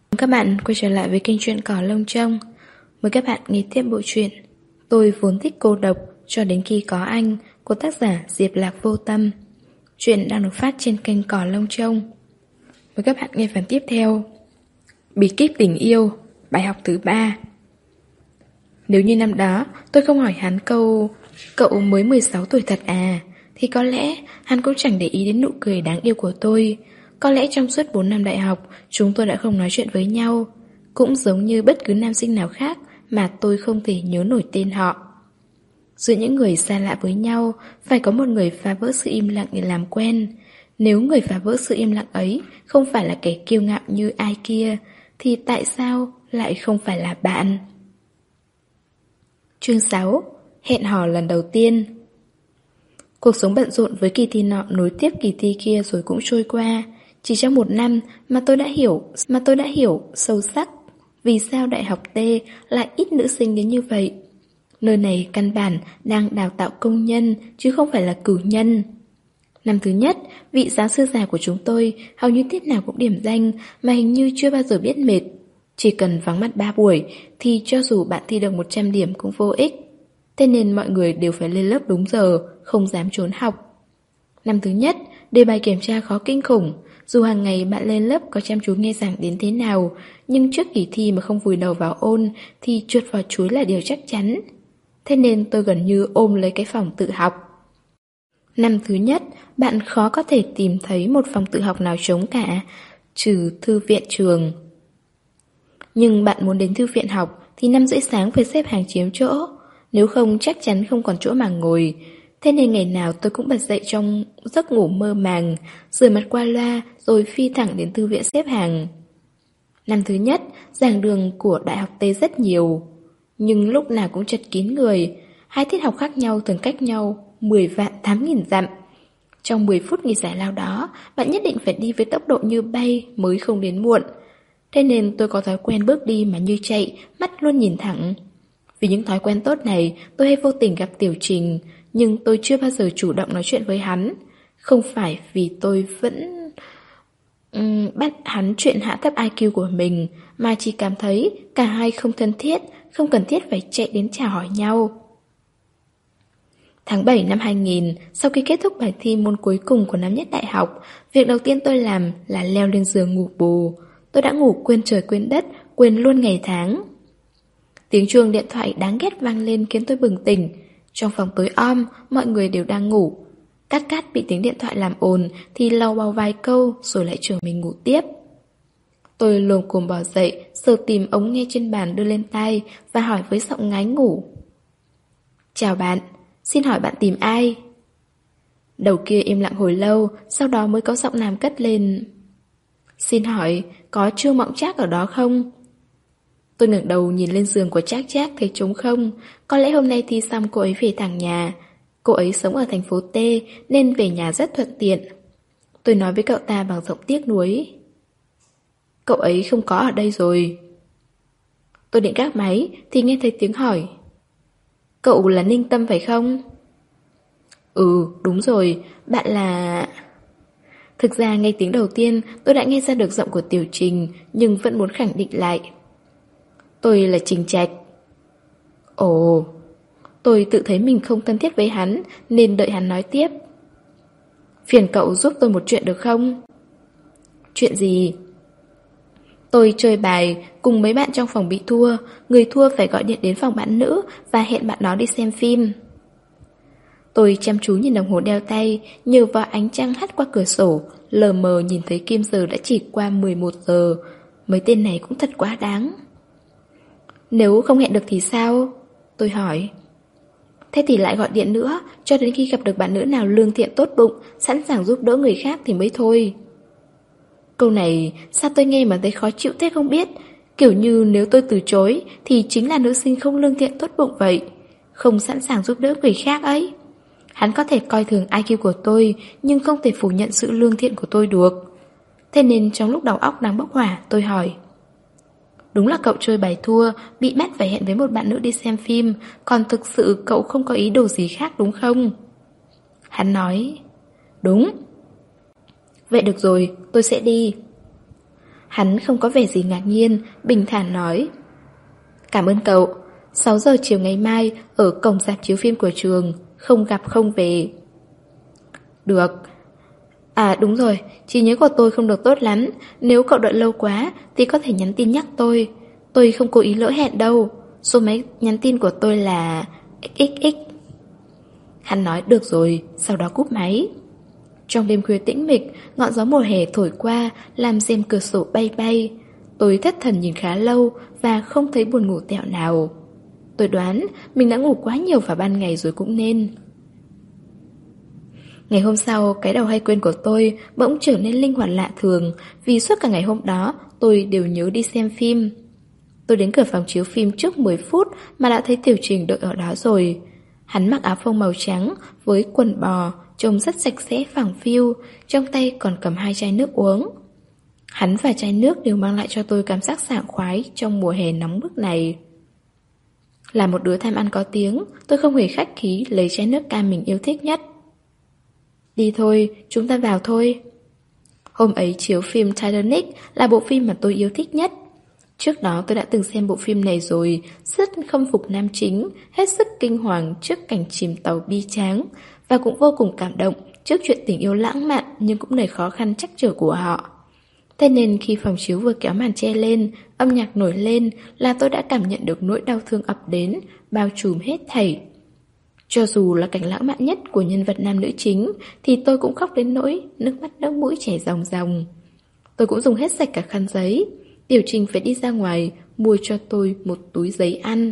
Các bạn quay trở lại với kênh truyện Cỏ Lông Trông. Mời các bạn nghe tiếp bộ truyện Tôi vốn thích cô độc cho đến khi có anh của tác giả Diệp Lạc Vô Tâm. Truyện đang được phát trên kênh Cỏ Lông Trông. Mời các bạn nghe phần tiếp theo. Bí kíp tình yêu, bài học thứ 3. Nếu như năm đó tôi không hỏi hắn câu "Cậu mới 16 tuổi thật à?", thì có lẽ hắn cũng chẳng để ý đến nụ cười đáng yêu của tôi. Có lẽ trong suốt 4 năm đại học, chúng tôi đã không nói chuyện với nhau. Cũng giống như bất cứ nam sinh nào khác mà tôi không thể nhớ nổi tên họ. Giữa những người xa lạ với nhau, phải có một người phá vỡ sự im lặng để làm quen. Nếu người phá vỡ sự im lặng ấy không phải là kẻ kiêu ngạo như ai kia, thì tại sao lại không phải là bạn? Chương 6. Hẹn hò lần đầu tiên. Cuộc sống bận rộn với kỳ thi nọ nối tiếp kỳ thi kia rồi cũng trôi qua. Chỉ trong 1 năm mà tôi đã hiểu sâu sắc vì sao đại học T lại ít nữ sinh đến như vậy. Nơi này căn bản đang đào tạo công nhân chứ không phải là cử nhân. Năm thứ nhất, vị giáo sư già của chúng tôi hầu như tiết nào cũng điểm danh mà hình như chưa bao giờ biết mệt. Chỉ cần vắng mặt 3 buổi thì cho dù bạn thi được 100 điểm cũng vô ích. Thế nên mọi người đều phải lên lớp đúng giờ, không dám trốn học. Năm thứ nhất, đề bài kiểm tra khó kinh khủng. Dù hàng ngày bạn lên lớp có chăm chú nghe giảng đến thế nào, nhưng trước kỳ thi mà không vùi đầu vào ôn thì trượt vào chuối là điều chắc chắn. Thế nên tôi gần như ôm lấy cái phòng tự học. Năm thứ nhất, bạn khó có thể tìm thấy một phòng tự học nào trống cả, trừ thư viện trường. Nhưng bạn muốn đến thư viện học thì 5:30 sáng phải xếp hàng chiếm chỗ, nếu không chắc chắn không còn chỗ mà ngồi. Thế nên ngày nào tôi cũng bật dậy trong giấc ngủ mơ màng, rửa mặt qua loa rồi phi thẳng đến thư viện xếp hàng. Năm thứ nhất, giảng đường của đại học T rất nhiều, nhưng lúc nào cũng chật kín người. 2 tiết học khác nhau thường cách nhau 10 vạn 8.000 dặm. Trong 10 phút nghỉ giải lao đó, bạn nhất định phải đi với tốc độ như bay mới không đến muộn. Thế nên tôi có thói quen bước đi mà như chạy, mắt luôn nhìn thẳng. Vì những thói quen tốt này, tôi hay vô tình gặp Tiểu Trình, nhưng tôi chưa bao giờ chủ động nói chuyện với hắn. Không phải vì tôi vẫn bắt hắn chuyện hạ thấp IQ của mình, mà chỉ cảm thấy cả hai không thân thiết, không cần thiết phải chạy đến chào hỏi nhau. Tháng 7 năm 2000, sau khi kết thúc bài thi môn cuối cùng của năm nhất đại học, việc đầu tiên tôi làm là leo lên giường ngủ bù. Tôi đã ngủ quên trời quên đất, quên luôn ngày tháng. Tiếng chuông điện thoại đáng ghét vang lên khiến tôi bừng tỉnh. Trong phòng tối om, mọi người đều đang ngủ. Cát Cát bị tiếng điện thoại làm ồn thì lau bao vài câu rồi lại trở mình ngủ tiếp. Tôi lồm cồm bò dậy, sờ tìm ống nghe trên bàn đưa lên tai và hỏi với giọng ngái ngủ: "Chào bạn, xin hỏi bạn tìm ai?" Đầu kia im lặng hồi lâu, sau đó mới có giọng nam cất lên: "Xin hỏi, có Trương Mộng Trác ở đó không?" Tôi ngẩng đầu nhìn lên giường của Trác Trác thấy trống không. Có lẽ hôm nay thi xong cô ấy về thẳng nhà. Cô ấy sống ở thành phố T nên về nhà rất thuận tiện. Tôi nói với cậu ta bằng giọng tiếc nuối: "Cậu ấy không có ở đây rồi." Tôi định gác máy thì nghe thấy tiếng hỏi: "Cậu là Ninh Tâm phải không?" "Ừ, đúng rồi, bạn là..." Thực ra ngay tiếng đầu tiên tôi đã nghe ra được giọng của Tiểu Trình, nhưng vẫn muốn khẳng định lại: "Tôi là Trình Trạch." Ồ, tôi tự thấy mình không thân thiết với hắn nên đợi hắn nói tiếp: "Phiền cậu giúp tôi một chuyện được không?" "Chuyện gì?" "Tôi chơi bài cùng mấy bạn trong phòng bị thua. Người thua phải gọi điện đến phòng bạn nữ và hẹn bạn đó đi xem phim." Tôi chăm chú nhìn đồng hồ đeo tay, nhờ vào ánh trăng hắt qua cửa sổ, lờ mờ nhìn thấy kim giờ đã chỉ qua 11 giờ. Mấy tên này cũng thật quá đáng. "Nếu không hẹn được thì sao?" tôi hỏi. "Thế thì lại gọi điện nữa, cho đến khi gặp được bạn nữ nào lương thiện tốt bụng, sẵn sàng giúp đỡ người khác thì mới thôi." Câu này sao tôi nghe mà thấy khó chịu thế không biết. Kiểu như nếu tôi từ chối thì chính là nữ sinh không lương thiện tốt bụng vậy, không sẵn sàng giúp đỡ người khác ấy. Hắn có thể coi thường IQ của tôi, nhưng không thể phủ nhận sự lương thiện của tôi được. Thế nên trong lúc đầu óc đang bốc hỏa, tôi hỏi: "Đúng là cậu chơi bài thua, bị bắt phải hẹn với một bạn nữ đi xem phim, còn thực sự cậu không có ý đồ gì khác đúng không?" Hắn nói: "Đúng." "Vậy được rồi, tôi sẽ đi." Hắn không có vẻ gì ngạc nhiên, bình thản nói: Cảm ơn cậu, 6 giờ chiều ngày mai ở cổng rạp chiếu phim của trường, không gặp không về. Được. À đúng rồi, trí nhớ của tôi không được tốt lắm, nếu cậu đợi lâu quá thì có thể nhắn tin nhắc tôi. Tôi không cố ý lỡ hẹn đâu, số máy nhắn tin của tôi là XXX. Hắn nói được rồi, sau đó cúp máy. Trong đêm khuya tĩnh mịch, ngọn gió mùa hè thổi qua, làm rèm cửa sổ bay bay. Tôi thất thần nhìn khá lâu và không thấy buồn ngủ tẹo nào. Tôi đoán mình đã ngủ quá nhiều vào ban ngày rồi cũng nên. Ngày hôm sau, cái đầu hay quên của tôi bỗng trở nên linh hoạt lạ thường, vì suốt cả ngày hôm đó tôi đều nhớ đi xem phim. Tôi đến cửa phòng chiếu phim trước 10 phút mà đã thấy Tiểu Trình đợi ở đó rồi. Hắn mặc áo phông màu trắng với quần bò, trông rất sạch sẽ phẳng phiu, trong tay còn cầm 2 chai nước uống. Hắn và chai nước đều mang lại cho tôi cảm giác sảng khoái trong mùa hè nóng bức này. Là một đứa tham ăn có tiếng, tôi không hề khách khí lấy chai nước cam mình yêu thích nhất. Đi thôi, chúng ta vào thôi. Hôm ấy chiếu phim Titanic là bộ phim mà tôi yêu thích nhất. Trước đó tôi đã từng xem bộ phim này rồi, rất khâm phục nam chính, hết sức kinh hoàng trước cảnh chìm tàu bi tráng, và cũng vô cùng cảm động trước chuyện tình yêu lãng mạn nhưng cũng đầy khó khăn trắc trở của họ. Thế nên khi phòng chiếu vừa kéo màn che lên, âm nhạc nổi lên là tôi đã cảm nhận được nỗi đau thương ập đến, bao trùm hết thảy. Cho dù là cảnh lãng mạn nhất của nhân vật nam nữ chính thì tôi cũng khóc đến nỗi nước mắt nước mũi chảy ròng ròng. Tôi cũng dùng hết sạch cả khăn giấy. Tiểu Trình phải đi ra ngoài mua cho tôi một túi giấy ăn.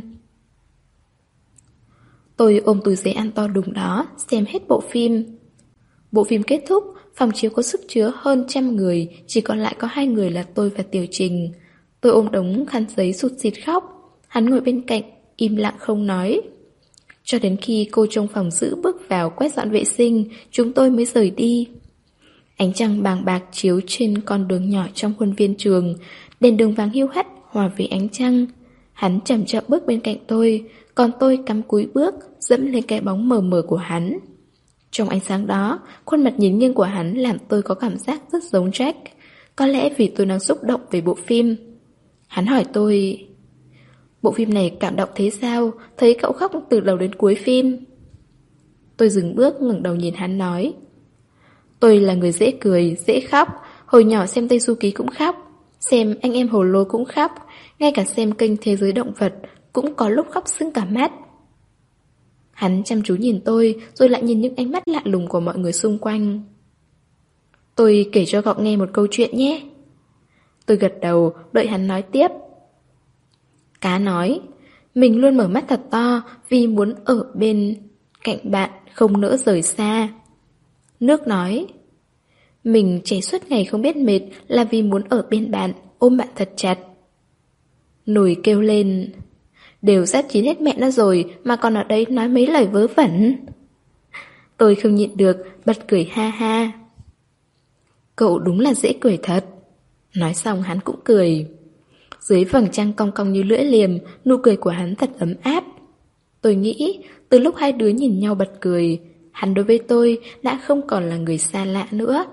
Tôi ôm túi giấy ăn to đùng đó, xem hết bộ phim. Bộ phim kết thúc, phòng chiếu có sức chứa hơn 100 người, chỉ còn lại có 2 người là tôi và Tiểu Trình. Tôi ôm đống khăn giấy sụt sịt khóc. Hắn ngồi bên cạnh, im lặng không nói. Cho đến khi cô trong phòng giữ bước vào quét dọn vệ sinh, chúng tôi mới rời đi. Ánh trăng bàng bạc chiếu trên con đường nhỏ trong khuôn viên trường, đèn đường vàng hiu hắt hòa với ánh trăng. Hắn chậm chậm bước bên cạnh tôi, còn tôi cắm cúi bước, dẫm lên cái bóng mờ mờ của hắn. Trong ánh sáng đó, khuôn mặt nhìn nghiêng của hắn làm tôi có cảm giác rất giống Jack. Có lẽ vì tôi đang xúc động về bộ phim. Hắn hỏi tôi: Bộ phim này cảm động thế sao? Thấy cậu khóc từ đầu đến cuối phim. Tôi dừng bước ngẩng đầu nhìn hắn nói: Tôi là người dễ cười, dễ khóc. Hồi nhỏ xem Tây Du Ký cũng khóc, xem Anh Em Hồ Lô cũng khóc, ngay cả xem kênh Thế Giới Động Vật cũng có lúc khóc sưng cả mắt. Hắn chăm chú nhìn tôi, rồi lại nhìn những ánh mắt lạ lùng của mọi người xung quanh. Tôi kể cho cậu nghe một câu chuyện nhé. Tôi gật đầu, đợi hắn nói tiếp. Cá nói: Mình luôn mở mắt thật to vì muốn ở bên cạnh bạn, không nỡ rời xa. Nước nói: Mình chảy suốt ngày không biết mệt là vì muốn ở bên bạn, ôm bạn thật chặt. Nồi kêu lên: Đều sát chín hết mẹ nó rồi mà còn ở đây nói mấy lời vớ vẩn. Tôi không nhịn được, bật cười ha ha. Cậu đúng là dễ cười thật. Nói xong hắn cũng cười. Dưới vầng trăng cong cong như lưỡi liềm, nụ cười của hắn thật ấm áp. Tôi nghĩ, từ lúc hai đứa nhìn nhau bật cười, hắn đối với tôi đã không còn là người xa lạ nữa.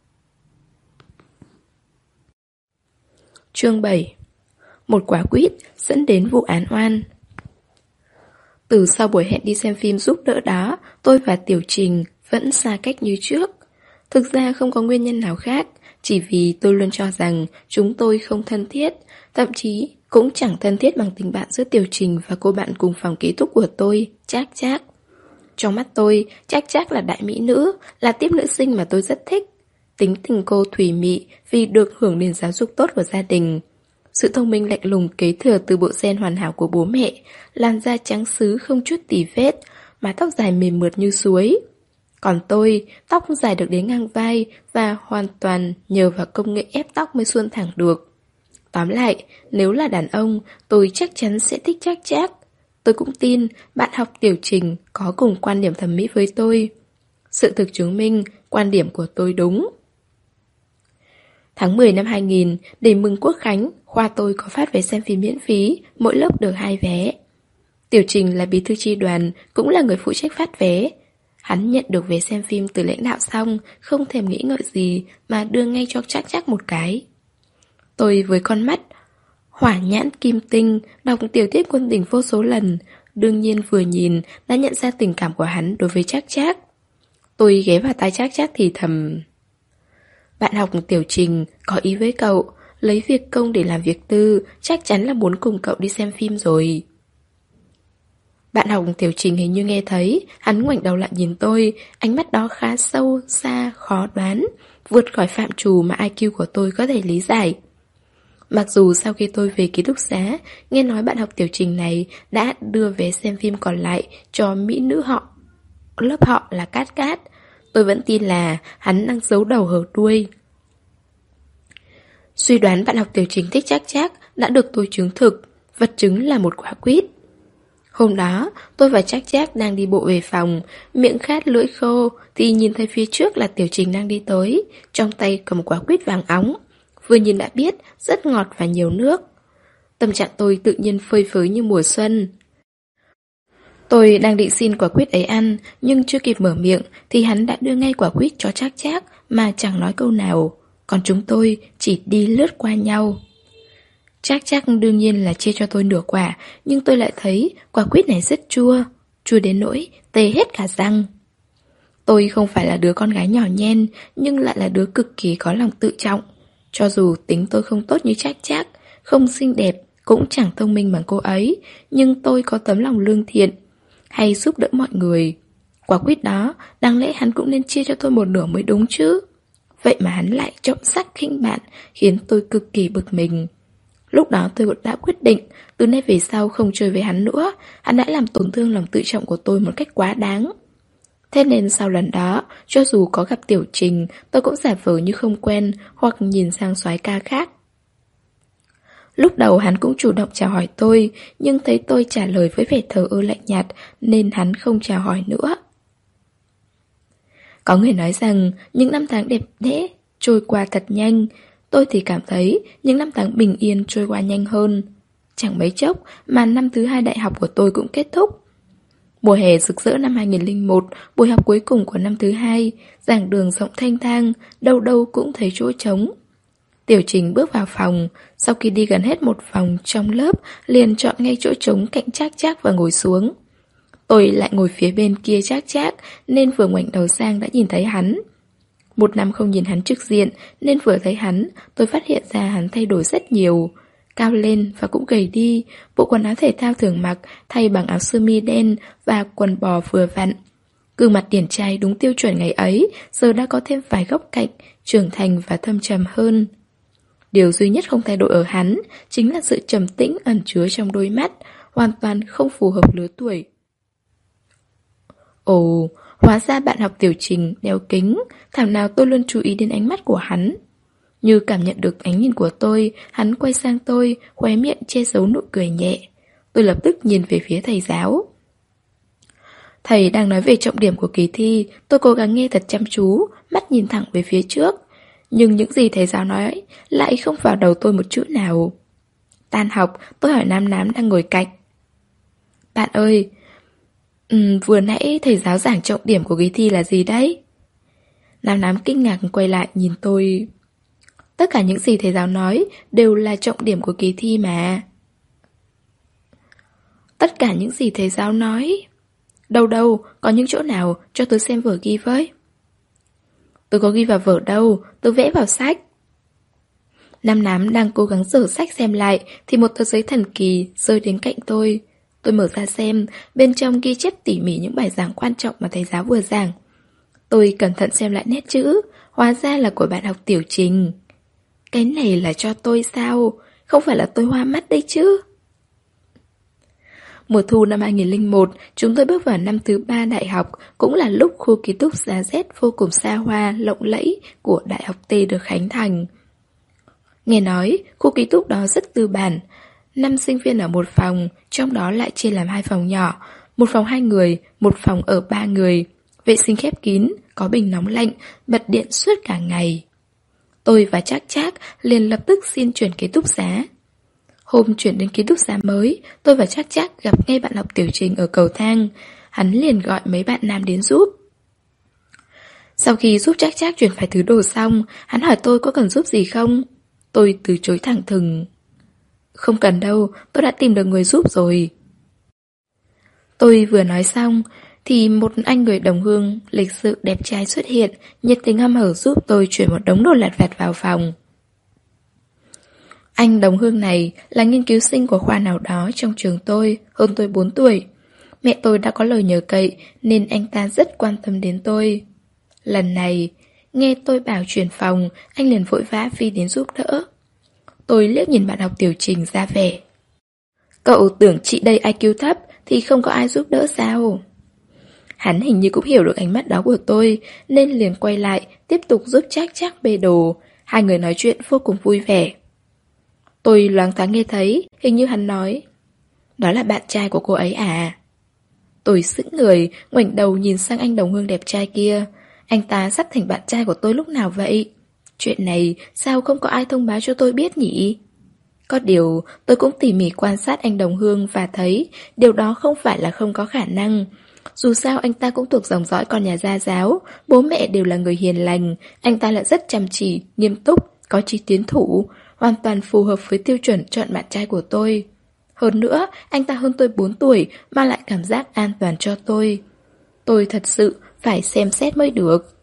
Chương 7. Một quả quýt dẫn đến vụ án oan. Từ sau buổi hẹn đi xem phim giúp đỡ đó, tôi và Tiểu Trình vẫn xa cách như trước. Thực ra không có nguyên nhân nào khác, chỉ vì tôi luôn cho rằng chúng tôi không thân thiết, thậm chí cũng chẳng thân thiết bằng tình bạn giữa Tiểu Trình và cô bạn cùng phòng ký túc của tôi, Trác Trác. Trong mắt tôi, Trác Trác là đại mỹ nữ, là tiếp nữ sinh mà tôi rất thích. Tính tình cô thùy mị vì được hưởng nền giáo dục tốt của gia đình. Sự thông minh lạnh lùng kế thừa từ bộ gen hoàn hảo của bố mẹ, làn da trắng sứ không chút tì vết, mái tóc dài mềm mượt như suối. Còn tôi, tóc dài được đến ngang vai và hoàn toàn nhờ vào công nghệ ép tóc mới suôn thẳng được. Tóm lại, nếu là đàn ông, tôi chắc chắn sẽ thích Trác Trác. Tôi cũng tin bạn học Tiểu Trình có cùng quan điểm thẩm mỹ với tôi. Sự thực chứng minh quan điểm của tôi đúng. Tháng 10 năm 2000, để mừng Quốc Khánh, khoa tôi có phát vé xem phim miễn phí, mỗi lớp được 2 vé. Tiểu Trình là bí thư chi đoàn, cũng là người phụ trách phát vé. Hắn nhận được vé xem phim từ lãnh đạo xong, không thèm nghĩ ngợi gì mà đưa ngay cho Trác Trác một cái. Tôi với con mắt hỏa nhãn kim tinh đọc tiểu thuyết Quân Tình vô số lần, đương nhiên vừa nhìn đã nhận ra tình cảm của hắn đối với Trác Trác. Tôi ghé vào tai Trác Trác thì thầm: bạn học Tiểu Trình có ý với cậu, lấy việc công để làm việc tư, chắc chắn là muốn cùng cậu đi xem phim rồi. Bạn học Tiểu Trình hình như nghe thấy, hắn ngoảnh đầu lại nhìn tôi, ánh mắt đó khá sâu, xa, khó đoán, vượt khỏi phạm trù mà IQ của tôi có thể lý giải. Mặc dù sau khi tôi về ký túc xá, nghe nói bạn học Tiểu Trình này đã đưa vé xem phim còn lại cho mỹ nữ họ, lớp họ là Cát Cát, tôi vẫn tin là hắn đang giấu đầu hở đuôi. Suy đoán bạn học Tiểu Trình thích Trác Trác đã được tôi chứng thực, vật chứng là một quả quýt. Hôm đó, tôi và Trác Trác đang đi bộ về phòng, miệng khát lưỡi khô thì nhìn thấy phía trước là Tiểu Trình đang đi tới, trong tay cầm quả quýt vàng óng. Vừa nhìn đã biết, rất ngọt và nhiều nước. Tâm trạng tôi tự nhiên phơi phới như mùa xuân. Tôi đang định xin quả quýt ấy ăn, nhưng chưa kịp mở miệng thì hắn đã đưa ngay quả quýt cho Trác Trác mà chẳng nói câu nào. Còn chúng tôi chỉ đi lướt qua nhau. Trác Trác đương nhiên là chia cho tôi nửa quả, nhưng tôi lại thấy quả quýt này rất chua, chua đến nỗi tê hết cả răng. Tôi không phải là đứa con gái nhỏ nhen, nhưng lại là đứa cực kỳ có lòng tự trọng. Cho dù tính tôi không tốt như Trác Trác, không xinh đẹp, cũng chẳng thông minh bằng cô ấy, nhưng tôi có tấm lòng lương thiện, hay giúp đỡ mọi người. Quả quýt đó, đáng lẽ hắn cũng nên chia cho tôi một nửa mới đúng chứ. Vậy mà hắn lại trọng sắc khinh bạn, khiến tôi cực kỳ bực mình. Lúc đó tôi đã quyết định, từ nay về sau không chơi với hắn nữa, hắn đã làm tổn thương lòng tự trọng của tôi một cách quá đáng. Thế nên sau lần đó, cho dù có gặp Tiểu Trình, tôi cũng giả vờ như không quen hoặc nhìn sang soái ca khác. Lúc đầu hắn cũng chủ động chào hỏi tôi, nhưng thấy tôi trả lời với vẻ thờ ơ lạnh nhạt nên hắn không chào hỏi nữa. Có người nói rằng những năm tháng đẹp đẽ trôi qua thật nhanh, tôi thì cảm thấy những năm tháng bình yên trôi qua nhanh hơn. Chẳng mấy chốc mà năm thứ 2 đại học của tôi cũng kết thúc. Mùa hè rực rỡ năm 2001, buổi học cuối cùng của năm thứ 2, giảng đường rộng thanh thang, đâu đâu cũng thấy chỗ trống. Tiểu Trình bước vào phòng, sau khi đi gần hết một vòng trong lớp, liền chọn ngay chỗ trống cạnh Trác Trác và ngồi xuống. Tôi lại ngồi phía bên kia Trác Trác, nên vừa ngoảnh đầu sang đã nhìn thấy hắn. Một năm không nhìn hắn trực diện, nên vừa thấy hắn, tôi phát hiện ra hắn thay đổi rất nhiều. Cao lên và cũng gầy đi, bộ quần áo thể thao thường mặc thay bằng áo sơ mi đen và quần bò vừa vặn. Gương mặt điển trai đúng tiêu chuẩn ngày ấy, giờ đã có thêm vài góc cạnh, trưởng thành và thâm trầm hơn. Điều duy nhất không thay đổi ở hắn chính là sự trầm tĩnh ẩn chứa trong đôi mắt, hoàn toàn không phù hợp lứa tuổi. Ồ, hóa ra bạn học Tiểu Trình đeo kính, thảo nào tôi luôn chú ý đến ánh mắt của hắn. Như cảm nhận được ánh nhìn của tôi, hắn quay sang tôi, khóe miệng che giấu nụ cười nhẹ. Tôi lập tức nhìn về phía thầy giáo. Thầy đang nói về trọng điểm của kỳ thi, tôi cố gắng nghe thật chăm chú, mắt nhìn thẳng về phía trước. Nhưng những gì thầy giáo nói lại không vào đầu tôi một chữ nào. Tan học, tôi hỏi Nam Nám đang ngồi cạnh. Bạn ơi, vừa nãy thầy giáo giảng trọng điểm của kỳ thi là gì đấy? Nam Nám kinh ngạc quay lại nhìn tôi. Tất cả những gì thầy giáo nói đều là trọng điểm của kỳ thi mà. Tất cả những gì thầy giáo nói? Đâu đâu, có những chỗ nào cho tôi xem vở ghi với. Tôi có ghi vào vở đâu, tôi vẽ vào sách. Nam Nám đang cố gắng dở sách xem lại thì một tờ giấy thần kỳ rơi đến cạnh tôi. Tôi mở ra xem, bên trong ghi chép tỉ mỉ những bài giảng quan trọng mà thầy giáo vừa giảng. Tôi cẩn thận xem lại nét chữ, hóa ra là của bạn học Tiểu Trình. Cái này là cho tôi sao? Không phải là tôi hoa mắt đấy chứ? Mùa thu năm 2001, chúng tôi bước vào năm thứ 3 đại học, cũng là lúc khu ký túc xá Z vô cùng xa hoa, lộng lẫy của Đại học T được khánh thành. Nghe nói, khu ký túc đó rất tư bản. 5 sinh viên ở một phòng, trong đó lại chia làm 2 phòng nhỏ, một phòng 2 người, một phòng ở 3 người. Vệ sinh khép kín, có bình nóng lạnh, bật điện suốt cả ngày. Tôi và Trác Trác liền lập tức xin chuyển ký túc xá. Hôm chuyển đến ký túc xá mới, tôi và Trác Trác gặp ngay bạn học Tiểu Trình ở cầu thang. Hắn liền gọi mấy bạn nam đến giúp. Sau khi giúp Trác Trác chuyển vài thứ đồ xong, hắn hỏi tôi có cần giúp gì không. Tôi từ chối thẳng thừng. Không cần đâu, tôi đã tìm được người giúp rồi. Tôi vừa nói xong thì một anh người đồng hương lịch sự đẹp trai xuất hiện, nhiệt tình hăm hở giúp tôi chuyển một đống đồ lặt vặt vào phòng. Anh đồng hương này là nghiên cứu sinh của khoa nào đó trong trường tôi, hơn tôi 4 tuổi. Mẹ tôi đã có lời nhờ cậy nên anh ta rất quan tâm đến tôi. Lần này, nghe tôi bảo chuyển phòng, anh liền vội vã phi đến giúp đỡ. Tôi liếc nhìn bạn học Tiểu Trình ra vẻ. Cậu tưởng chị đây IQ thấp thì không có ai giúp đỡ sao? Hắn hình như cũng hiểu được ánh mắt đó của tôi nên liền quay lại tiếp tục giúp Trác bê đồ. Hai người nói chuyện vô cùng vui vẻ. Tôi loáng thoáng nghe thấy hình như hắn nói, đó là bạn trai của cô ấy à? Tôi sững người, ngoảnh đầu nhìn sang anh đồng hương đẹp trai kia. Anh ta sắp thành bạn trai của tôi lúc nào vậy? Chuyện này sao không có ai thông báo cho tôi biết nhỉ? Có điều tôi cũng tỉ mỉ quan sát anh đồng hương và thấy điều đó không phải là không có khả năng. Dù sao anh ta cũng thuộc dòng dõi con nhà gia giáo, bố mẹ đều là người hiền lành, anh ta lại rất chăm chỉ, nghiêm túc, có chí tiến thủ, hoàn toàn phù hợp với tiêu chuẩn chọn bạn trai của tôi. Hơn nữa, anh ta hơn tôi 4 tuổi, mang lại cảm giác an toàn cho tôi. Tôi thật sự phải xem xét mới được.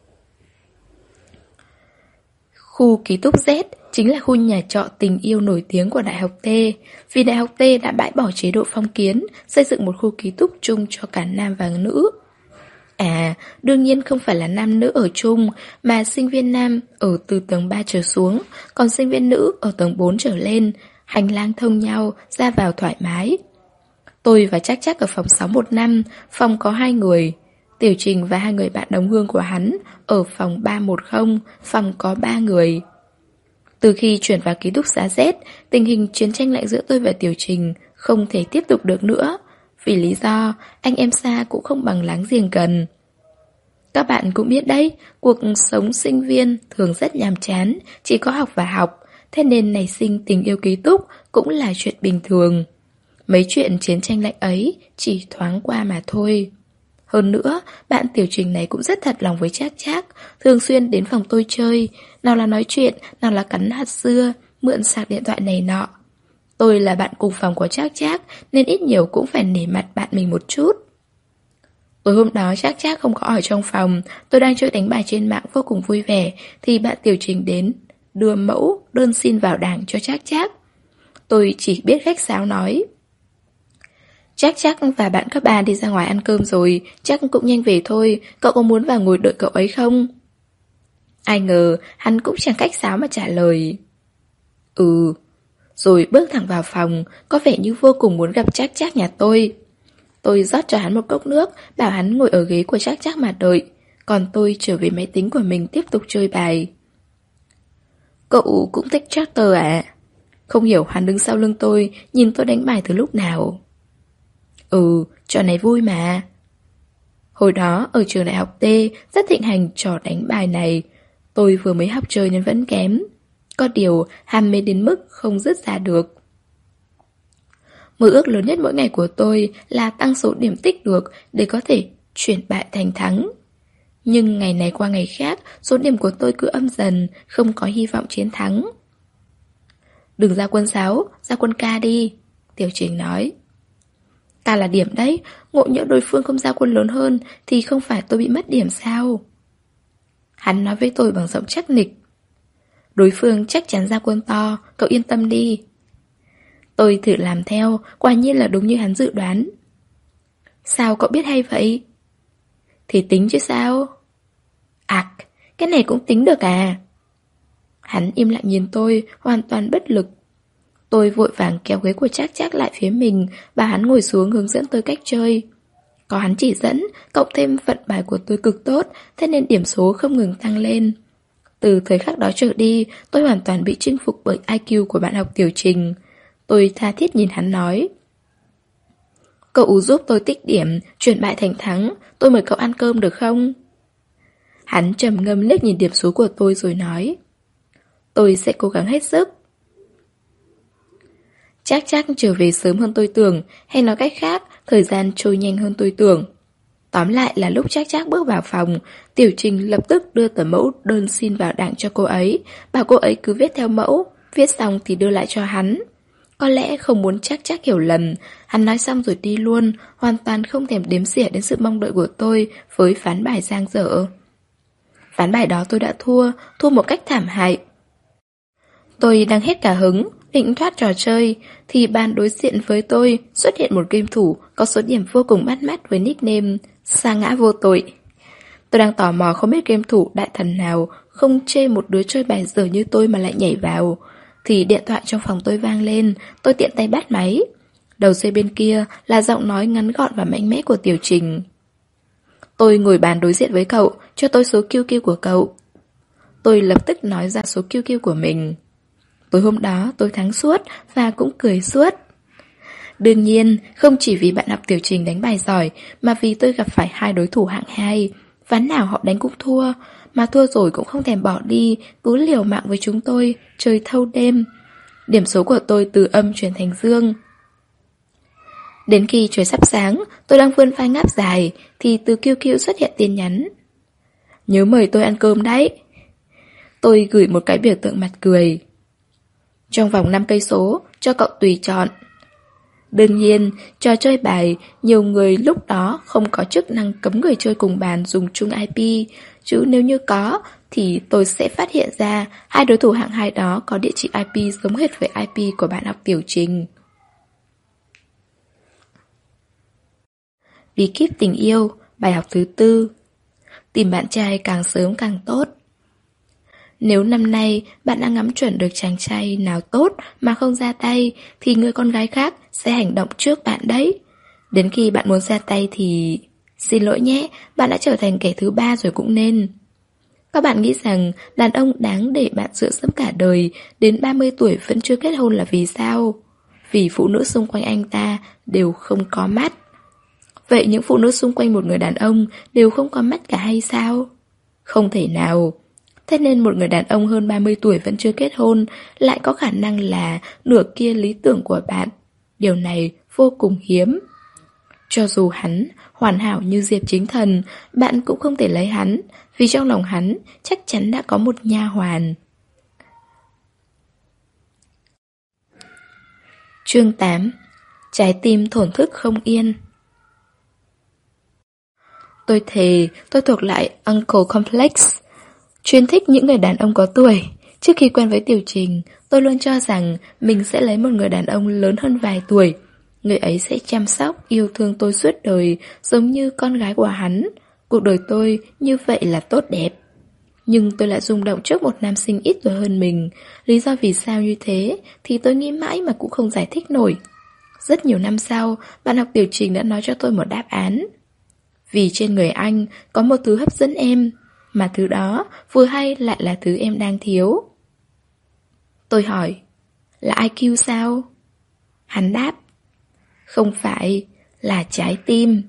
Khu ký túc Z chính là khu nhà trọ tình yêu nổi tiếng của Đại học T. Vì Đại học T đã bãi bỏ chế độ phong kiến, xây dựng một khu ký túc chung cho cả nam và nữ. À, đương nhiên không phải là nam nữ ở chung, mà sinh viên nam ở từ tầng 3 trở xuống, còn sinh viên nữ ở tầng 4 trở lên, hành lang thông nhau, ra vào thoải mái. Tôi và Trác ở phòng 615, phòng có 2 người. Tiểu Trình và 2 người bạn đồng hương của hắn ở phòng 310, phòng có 3 người. Từ khi chuyển vào ký túc xá Z, tình hình chiến tranh lạnh giữa tôi và Tiểu Trình không thể tiếp tục được nữa, vì lý do anh em xa cũng không bằng láng giềng gần. Các bạn cũng biết đấy, cuộc sống sinh viên thường rất nhàm chán, chỉ có học và học, thế nên nảy sinh tình yêu ký túc cũng là chuyện bình thường. Mấy chuyện chiến tranh lạnh ấy chỉ thoáng qua mà thôi. Hơn nữa, bạn Tiểu Trình này cũng rất thật lòng với Trác, thường xuyên đến phòng tôi chơi, nào là nói chuyện, nào là cắn hạt dưa, mượn sạc điện thoại này nọ. Tôi là bạn cùng phòng của Trác nên ít nhiều cũng phải nể mặt bạn mình một chút. Tối hôm đó Trác không có ở trong phòng, tôi đang chơi đánh bài trên mạng vô cùng vui vẻ thì bạn Tiểu Trình đến đưa mẫu đơn xin vào Đảng cho Trác. Tôi chỉ biết khách sáo nói, Trác và bạn các bà đi ra ngoài ăn cơm rồi, chắc cũng nhanh về thôi, cậu có muốn vào ngồi đợi cậu ấy không? Ai ngờ hắn cũng chẳng cách sáo mà trả lời, ừ. Rồi bước thẳng vào phòng, có vẻ như vô cùng muốn gặp Trác nhà tôi. Tôi rót cho hắn một cốc nước, bảo hắn ngồi ở ghế của Trác mà đợi, còn tôi trở về máy tính của mình tiếp tục chơi bài. Cậu cũng thích Tractor à? Không hiểu hắn đứng sau lưng tôi, nhìn tôi đánh bài từ lúc nào. Ừ, trò này vui mà. Hồi đó ở trường đại học T rất thịnh hành trò đánh bài này. Tôi vừa mới học chơi nên vẫn kém. Có điều ham mê đến mức không dứt ra được. Mơ ước lớn nhất mỗi ngày của tôi là tăng số điểm tích được để có thể chuyển bại thành thắng. Nhưng ngày này qua ngày khác, số điểm của tôi cứ âm dần, không có hy vọng chiến thắng. Đừng ra quân 6, ra quân K đi, Tiểu Trình nói. K là điểm đấy, ngộ nhỡ đối phương không ra quân lớn hơn thì không phải tôi bị mất điểm sao? Hắn nói với tôi bằng giọng chắc nịch. Đối phương chắc chắn ra quân to, cậu yên tâm đi. Tôi thử làm theo, quả nhiên là đúng như hắn dự đoán. Sao cậu biết hay vậy? Thì tính chứ sao? Cái này cũng tính được à? Hắn im lặng nhìn tôi, hoàn toàn bất lực. Tôi vội vàng kéo ghế của Trác lại phía mình và hắn ngồi xuống hướng dẫn tôi cách chơi. Có hắn chỉ dẫn, cộng thêm vận bài của tôi cực tốt, thế nên điểm số không ngừng tăng lên. Từ thời khắc đó trở đi, tôi hoàn toàn bị chinh phục bởi IQ của bạn học Tiểu Trình. Tôi tha thiết nhìn hắn nói, cậu giúp tôi tích điểm, chuyển bại thành thắng, tôi mời cậu ăn cơm được không? Hắn trầm ngâm liếc nhìn điểm số của tôi rồi nói, tôi sẽ cố gắng hết sức. Trác trở về sớm hơn tôi tưởng, hay nói cách khác, thời gian trôi nhanh hơn tôi tưởng. Tóm lại là lúc Trác bước vào phòng, Tiểu Trình lập tức đưa tờ mẫu đơn xin vào Đảng cho cô ấy, bảo cô ấy cứ viết theo mẫu. Viết xong thì đưa lại cho hắn. Có lẽ không muốn chắc hiểu lầm, hắn nói xong rồi đi luôn, hoàn toàn không thèm đếm xỉa đến sự mong đợi của tôi với ván bài dang dở. Ván bài đó tôi đã thua một cách thảm hại. Tôi đang hết cả hứng, định thoát trò chơi, thì bàn đối diện với tôi xuất hiện một game thủ có số điểm vô cùng bắt mắt với nickname Sa Ngã Vô Tội. Tôi đang tò mò không biết game thủ đại thần nào không chê một đứa chơi bài dở như tôi mà lại nhảy vào. Thì điện thoại trong phòng tôi vang lên, tôi tiện tay bắt máy. Đầu dây bên kia là giọng nói ngắn gọn và mạnh mẽ của Tiểu Trình. Tôi ngồi bàn đối diện với cậu, cho tôi số QQ của cậu. Tôi lập tức nói ra số QQ của mình. Tối hôm đó tôi thắng suốt và cũng cười suốt. Đương nhiên, không chỉ vì bạn học Tiểu Trình đánh bài giỏi, mà vì tôi gặp phải hai đối thủ hạng 2. Ván nào họ đánh cũng thua, mà thua rồi cũng không thèm bỏ đi, cứ liều mạng với chúng tôi, chơi thâu đêm. Điểm số của tôi từ âm chuyển thành dương. Đến khi trời sắp sáng, tôi đang vươn vai ngáp dài, thì từ QQ xuất hiện tin nhắn. Nhớ mời tôi ăn cơm đấy. Tôi gửi một cái biểu tượng mặt cười. Trong vòng 5 cây số, cho cậu tùy chọn. Đương nhiên, trò chơi bài, nhiều người lúc đó không có chức năng cấm người chơi cùng bàn dùng chung IP, chứ nếu như có, thì tôi sẽ phát hiện ra hai đối thủ hạng 2 đó có địa chỉ IP giống hệt với IP của bạn học Tiểu Trình. Bí kíp tình yêu, bài học thứ 4. Tìm bạn trai càng sớm càng tốt. Nếu năm nay bạn đã ngắm chuẩn được chàng trai nào tốt mà không ra tay, thì người con gái khác sẽ hành động trước bạn đấy. Đến khi bạn muốn ra tay thì... Xin lỗi nhé, bạn đã trở thành kẻ thứ 3 rồi cũng nên. Các bạn nghĩ rằng đàn ông đáng để bạn dựa dẫm cả đời, đến 30 tuổi vẫn chưa kết hôn là vì sao? Vì phụ nữ xung quanh anh ta đều không có mắt. Vậy những phụ nữ xung quanh một người đàn ông đều không có mắt cả hay sao? Không thể nào. Thế nên một người đàn ông hơn 30 tuổi vẫn chưa kết hôn lại có khả năng là nửa kia lý tưởng của bạn. Điều này vô cùng hiếm. Cho dù hắn hoàn hảo như Diệp Chính Thần, bạn cũng không thể lấy hắn, vì trong lòng hắn chắc chắn đã có một nha hoàn. Chương 8. Trái tim thổn thức không yên. Tôi thề tôi thuộc lại Uncle Complex, chuyên thích những người đàn ông có tuổi. Trước khi quen với Tiểu Trình, tôi luôn cho rằng mình sẽ lấy một người đàn ông lớn hơn vài tuổi. Người ấy sẽ chăm sóc, yêu thương tôi suốt đời, giống như con gái của hắn. Cuộc đời tôi như vậy là tốt đẹp. Nhưng tôi lại rung động trước một nam sinh ít tuổi hơn mình. Lý do vì sao như thế thì tôi nghĩ mãi mà cũng không giải thích nổi. Rất nhiều năm sau, bạn học Tiểu Trình đã nói cho tôi một đáp án. Vì trên người anh có một thứ hấp dẫn em, mà thứ đó vừa hay lại là thứ em đang thiếu. Tôi hỏi, là IQ sao? Hắn đáp, không phải, là trái tim.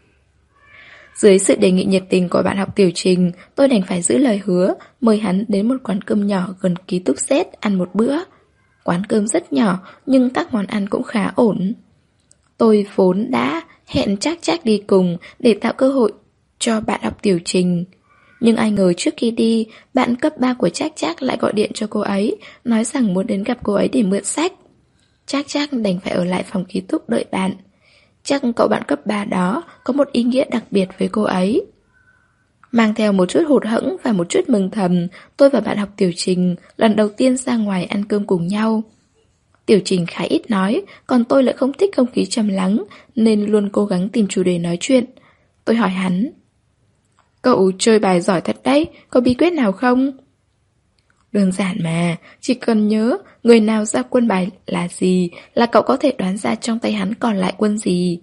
Dưới sự đề nghị nhiệt tình của bạn học Tiểu Trình, tôi đành phải giữ lời hứa, mời hắn đến một quán cơm nhỏ gần ký túc xết ăn một bữa. Quán cơm rất nhỏ, nhưng các món ăn cũng khá ổn. Tôi vốn đã hẹn chắc đi cùng để tạo cơ hội cho bạn học Tiểu Trình. Nhưng ai ngờ trước khi đi, bạn cấp 3 của chắc lại gọi điện cho cô ấy, nói rằng muốn đến gặp cô ấy để mượn sách. Chắc đành phải ở lại phòng ký túc đợi bạn. Chắc cậu bạn cấp 3 đó có một ý nghĩa đặc biệt với cô ấy. Mang theo một chút hụt hẫng và một chút mừng thầm, tôi và bạn học Tiểu Trình lần đầu tiên ra ngoài ăn cơm cùng nhau. Tiểu Trình khá ít nói, còn tôi lại không thích không khí trầm lắng, nên luôn cố gắng tìm chủ đề nói chuyện. Tôi hỏi hắn, cậu chơi bài giỏi thật đấy, có bí quyết nào không? Đơn giản mà, chỉ cần nhớ người nào ra quân bài là gì là cậu có thể đoán ra trong tay hắn còn lại quân gì.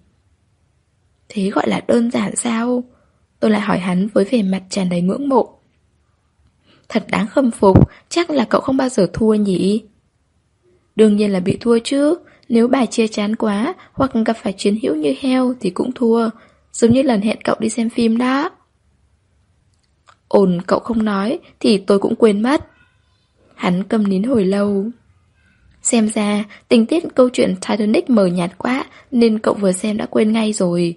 Thế gọi là đơn giản sao? Tôi lại hỏi hắn với vẻ mặt tràn đầy ngưỡng mộ. Thật đáng khâm phục, chắc là cậu không bao giờ thua nhỉ? Đương nhiên là bị thua chứ, nếu bài chia chán quá hoặc gặp phải chiến hữu như heo thì cũng thua, giống như lần hẹn cậu đi xem phim đó. Ồn cậu không nói thì tôi cũng quên mất. Hắn câm nín hồi lâu. Xem ra tình tiết câu chuyện Titanic mờ nhạt quá nên cậu vừa xem đã quên ngay rồi.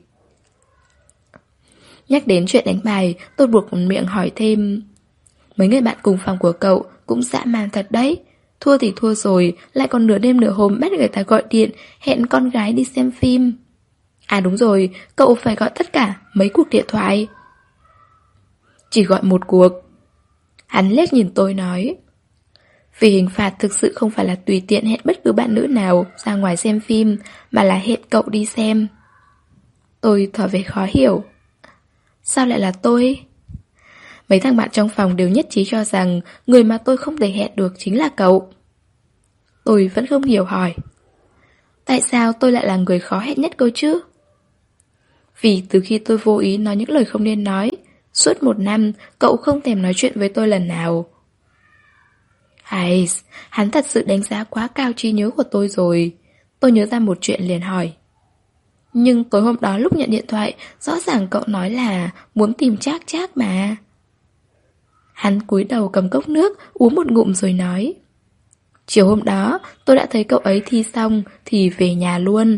Nhắc đến chuyện đánh bài, tôi buộc miệng hỏi thêm. Mấy người bạn cùng phòng của cậu cũng dã man thật đấy. Thua thì thua rồi, lại còn nửa đêm nửa hôm bắt người ta gọi điện, hẹn con gái đi xem phim. À đúng rồi, cậu phải gọi tất cả mấy cuộc điện thoại. Chỉ gọi một cuộc. Hắn liếc nhìn tôi nói. Vì hình phạt thực sự không phải là tùy tiện hẹn bất cứ bạn nữ nào ra ngoài xem phim, mà là hẹn cậu đi xem. Tôi tỏ vẻ khó hiểu. Sao lại là tôi? Mấy thằng bạn trong phòng đều nhất trí cho rằng người mà tôi không thể hẹn được chính là cậu. Tôi vẫn không hiểu hỏi. Tại sao tôi lại là người khó hẹn nhất cơ chứ? Vì từ khi tôi vô ý nói những lời không nên nói, suốt 1 năm cậu không thèm nói chuyện với tôi lần nào. Hay, hắn thật sự đánh giá quá cao trí nhớ của tôi rồi. Tôi nhớ ra một chuyện liền hỏi. Nhưng tối hôm đó lúc nhận điện thoại, rõ ràng cậu nói là muốn tìm Trác Trác mà. Hắn cúi đầu cầm cốc nước, uống một ngụm rồi nói. Chiều hôm đó, tôi đã thấy cậu ấy thi xong thì về nhà luôn.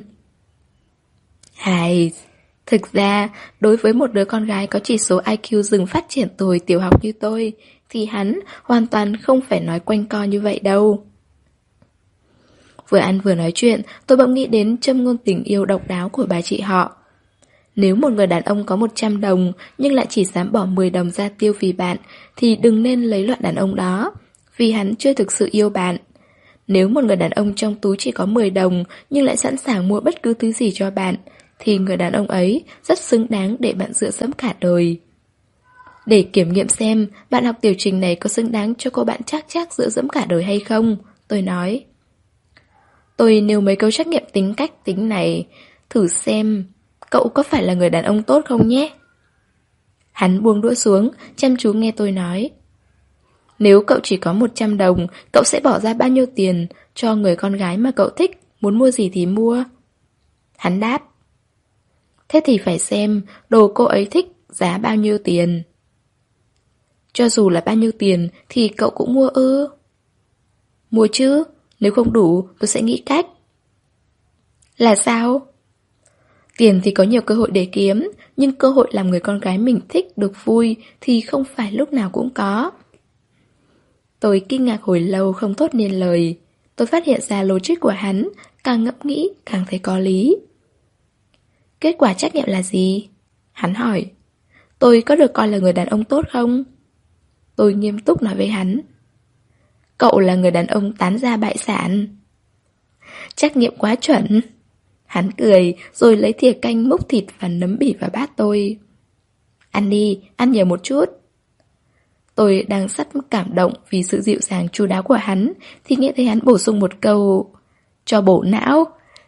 Hay, thực ra, đối với một đứa con gái có chỉ số IQ dừng phát triển từ hồi tiểu học như tôi, thì hắn hoàn toàn không phải nói quanh co như vậy đâu. Vừa ăn vừa nói chuyện, tôi bỗng nghĩ đến châm ngôn tình yêu độc đáo của bà chị họ. Nếu một người đàn ông có 100 đồng nhưng lại chỉ dám bỏ 10 đồng ra tiêu vì bạn, thì đừng nên lấy loại đàn ông đó, vì hắn chưa thực sự yêu bạn. Nếu một người đàn ông trong túi chỉ có 10 đồng nhưng lại sẵn sàng mua bất cứ thứ gì cho bạn, thì người đàn ông ấy rất xứng đáng để bạn dựa dẫm cả đời. Để kiểm nghiệm xem bạn học tiểu trình này có xứng đáng cho cô bạn Trác Trác dựa dẫm cả đời hay không, tôi nói. Tôi nêu mấy câu trắc nghiệm tính cách tính này, thử xem cậu có phải là người đàn ông tốt không nhé. Hắn buông đũa xuống, chăm chú nghe tôi nói. Nếu cậu chỉ có 100 đồng, cậu sẽ bỏ ra bao nhiêu tiền cho người con gái mà cậu thích, muốn mua gì thì mua? Hắn đáp. Thế thì phải xem đồ cô ấy thích giá bao nhiêu tiền. Cho dù là bao nhiêu tiền thì cậu cũng mua ư? Mua chứ, nếu không đủ tôi sẽ nghĩ cách. Là sao? Tiền thì có nhiều cơ hội để kiếm, nhưng cơ hội làm người con gái mình thích được vui thì không phải lúc nào cũng có. Tôi kinh ngạc hồi lâu không thốt nên lời. Tôi phát hiện ra logic của hắn, càng ngẫm nghĩ càng thấy có lý. Kết quả trắc nghiệm là gì? Hắn hỏi. Tôi có được coi là người đàn ông tốt không? Tôi nghiêm túc nói với hắn. Cậu là người đàn ông tán gia bại sản. Trắc nghiệm quá chuẩn. Hắn cười rồi lấy thìa canh múc thịt và nấm bỉ vào bát tôi. Ăn đi, ăn nhiều một chút. Tôi đang rất cảm động vì sự dịu dàng chu đáo của hắn, thì nghe thấy hắn bổ sung một câu cho bổ não.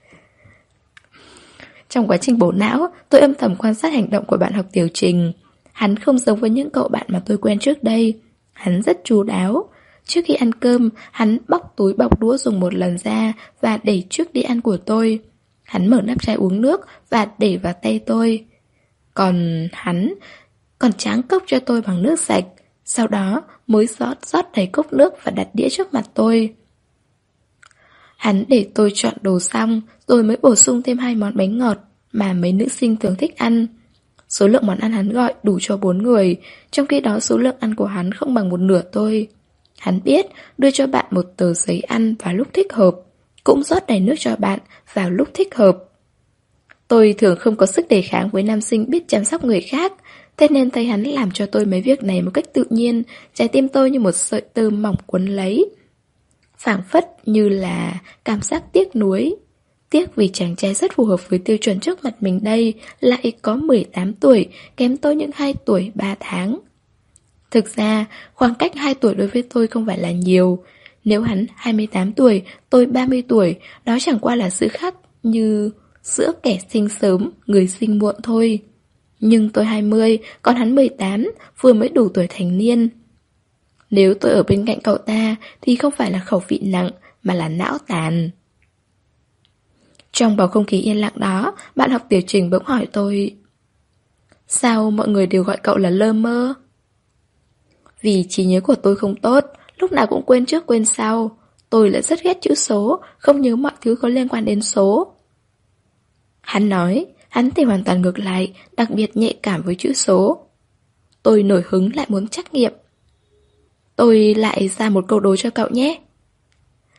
Trong quá trình bổ não, tôi âm thầm quan sát hành động của bạn học tiểu trình. Hắn không giống với những cậu bạn mà tôi quen trước đây. Hắn rất chu đáo. Trước khi ăn cơm, hắn bóc túi bọc đũa dùng một lần ra và đẩy trước đĩa ăn của tôi. Hắn mở nắp chai uống nước và để vào tay tôi. Còn hắn còn tráng cốc cho tôi bằng nước sạch. Sau đó mới rót đầy cốc nước và đặt đĩa trước mặt tôi. Hắn để tôi chọn đồ xong rồi mới bổ sung thêm 2 món bánh ngọt mà mấy nữ sinh thường thích ăn. Số lượng món ăn hắn gọi đủ cho 4 người, trong khi đó số lượng ăn của hắn không bằng một nửa tôi. Hắn biết đưa cho bạn một tờ giấy ăn vào lúc thích hợp, cũng rót đầy nước cho bạn vào lúc thích hợp. Tôi thường không có sức đề kháng với nam sinh biết chăm sóc người khác, thế nên thấy hắn làm cho tôi mấy việc này một cách tự nhiên, trái tim tôi như một sợi tơ mỏng quấn lấy. Phảng phất như là cảm giác tiếc nuối. Tiếc vì chàng trai rất phù hợp với tiêu chuẩn trước mặt mình đây lại có 18 tuổi, kém tôi những 2 tuổi 3 tháng. Thực ra, khoảng cách 2 tuổi đối với tôi không phải là nhiều. Nếu hắn 28 tuổi, tôi 30 tuổi, đó chẳng qua là sự khác như giữa kẻ sinh sớm, người sinh muộn thôi. Nhưng tôi 20, còn hắn 18, vừa mới đủ tuổi thành niên. Nếu tôi ở bên cạnh cậu ta thì không phải là khẩu vị nặng mà là não tàn. Trong bầu không khí yên lặng đó, bạn học tiểu trình bỗng hỏi tôi: sao mọi người đều gọi cậu là lơ mơ? Vì trí nhớ của tôi không tốt, lúc nào cũng quên trước quên sau. Tôi lại rất ghét chữ số, không nhớ mọi thứ có liên quan đến số. Hắn nói, hắn thì hoàn toàn ngược lại, đặc biệt nhạy cảm với chữ số. Tôi nổi hứng lại muốn trắc nghiệm. Tôi lại ra một câu đố cho cậu nhé.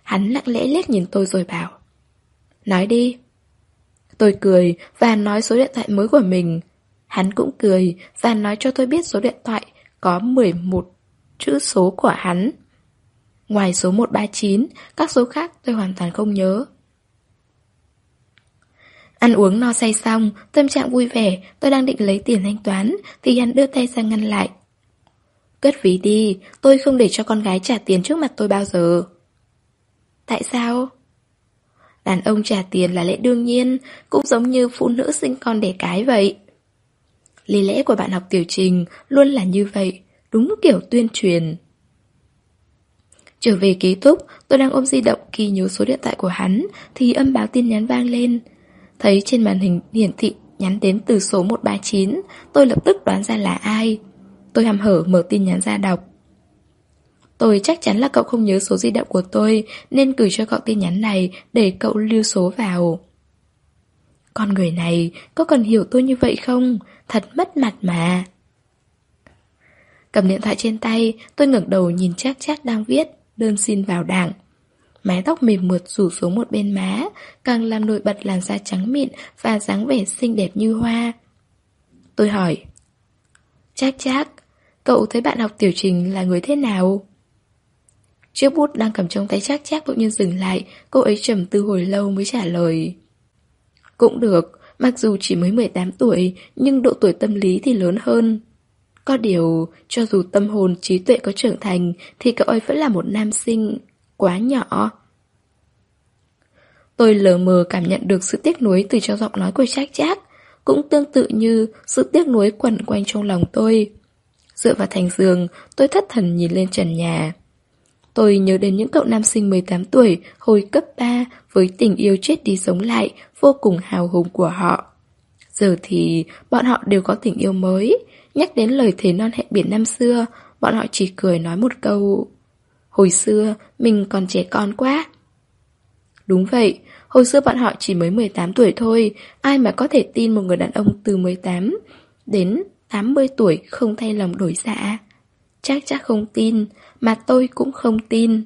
Hắn lặng lẽ liếc nhìn tôi rồi bảo: nói đi. Tôi cười và nói số điện thoại mới của mình. Hắn cũng cười và nói cho tôi biết số điện thoại có 11 chữ số của hắn. Ngoài số 139, các số khác tôi hoàn toàn không nhớ. Ăn uống no say xong, tâm trạng vui vẻ, tôi đang định lấy tiền thanh toán thì hắn đưa tay sang ngăn lại. Cất ví đi, tôi không để cho con gái trả tiền trước mặt tôi bao giờ. Tại sao? Đàn ông trả tiền là lẽ đương nhiên, cũng giống như phụ nữ sinh con đẻ cái vậy. Lý lẽ của bạn học tiểu trình luôn là như vậy, đúng kiểu tuyên truyền. Trở về ký túc, tôi đang ôm di động ghi nhớ số điện thoại của hắn thì âm báo tin nhắn vang lên. Thấy trên màn hình hiển thị nhắn đến từ số 139, tôi lập tức đoán ra là ai. Tôi hăm hở mở tin nhắn ra đọc. Tôi chắc chắn là cậu không nhớ số di động của tôi nên gửi cho cậu tin nhắn này để cậu lưu số vào. Con người này có cần hiểu tôi như vậy không? Thật mất mặt mà. Cầm điện thoại trên tay, tôi ngẩng đầu nhìn Trác Trác đang viết đơn xin vào đảng. Mái tóc mềm mượt rủ xuống một bên má, càng làm nổi bật làn da trắng mịn và dáng vẻ xinh đẹp như hoa. Tôi hỏi: Trác Trác, cậu thấy bạn học tiểu trình là người thế nào? Chiếc bút đang cầm trong tay Trác Trác bỗng nhiên dừng lại, cô ấy trầm tư hồi lâu mới trả lời. Cũng được, mặc dù chỉ mới 18 tuổi, nhưng độ tuổi tâm lý thì lớn hơn. Có điều, cho dù tâm hồn trí tuệ có trưởng thành, thì cậu ấy vẫn là một nam sinh quá nhỏ. Tôi lờ mờ cảm nhận được sự tiếc nuối từ trong giọng nói của Trác Trác, cũng tương tự như sự tiếc nuối quẩn quanh trong lòng tôi. Dựa vào thành giường, tôi thất thần nhìn lên trần nhà. Tôi nhớ đến những cậu nam sinh 18 tuổi hồi cấp 3 với tình yêu chết đi sống lại, vô cùng hào hùng của họ. Giờ thì bọn họ đều có tình yêu mới. Nhắc đến lời thề non hẹn biển năm xưa, bọn họ chỉ cười nói một câu: hồi xưa mình còn trẻ con quá. Đúng vậy, hồi xưa bọn họ chỉ mới 18 tuổi thôi. Ai mà có thể tin một người đàn ông từ 18 đến 80 tuổi không thay lòng đổi dạ? Chắc chắc không tin, mà tôi cũng không tin.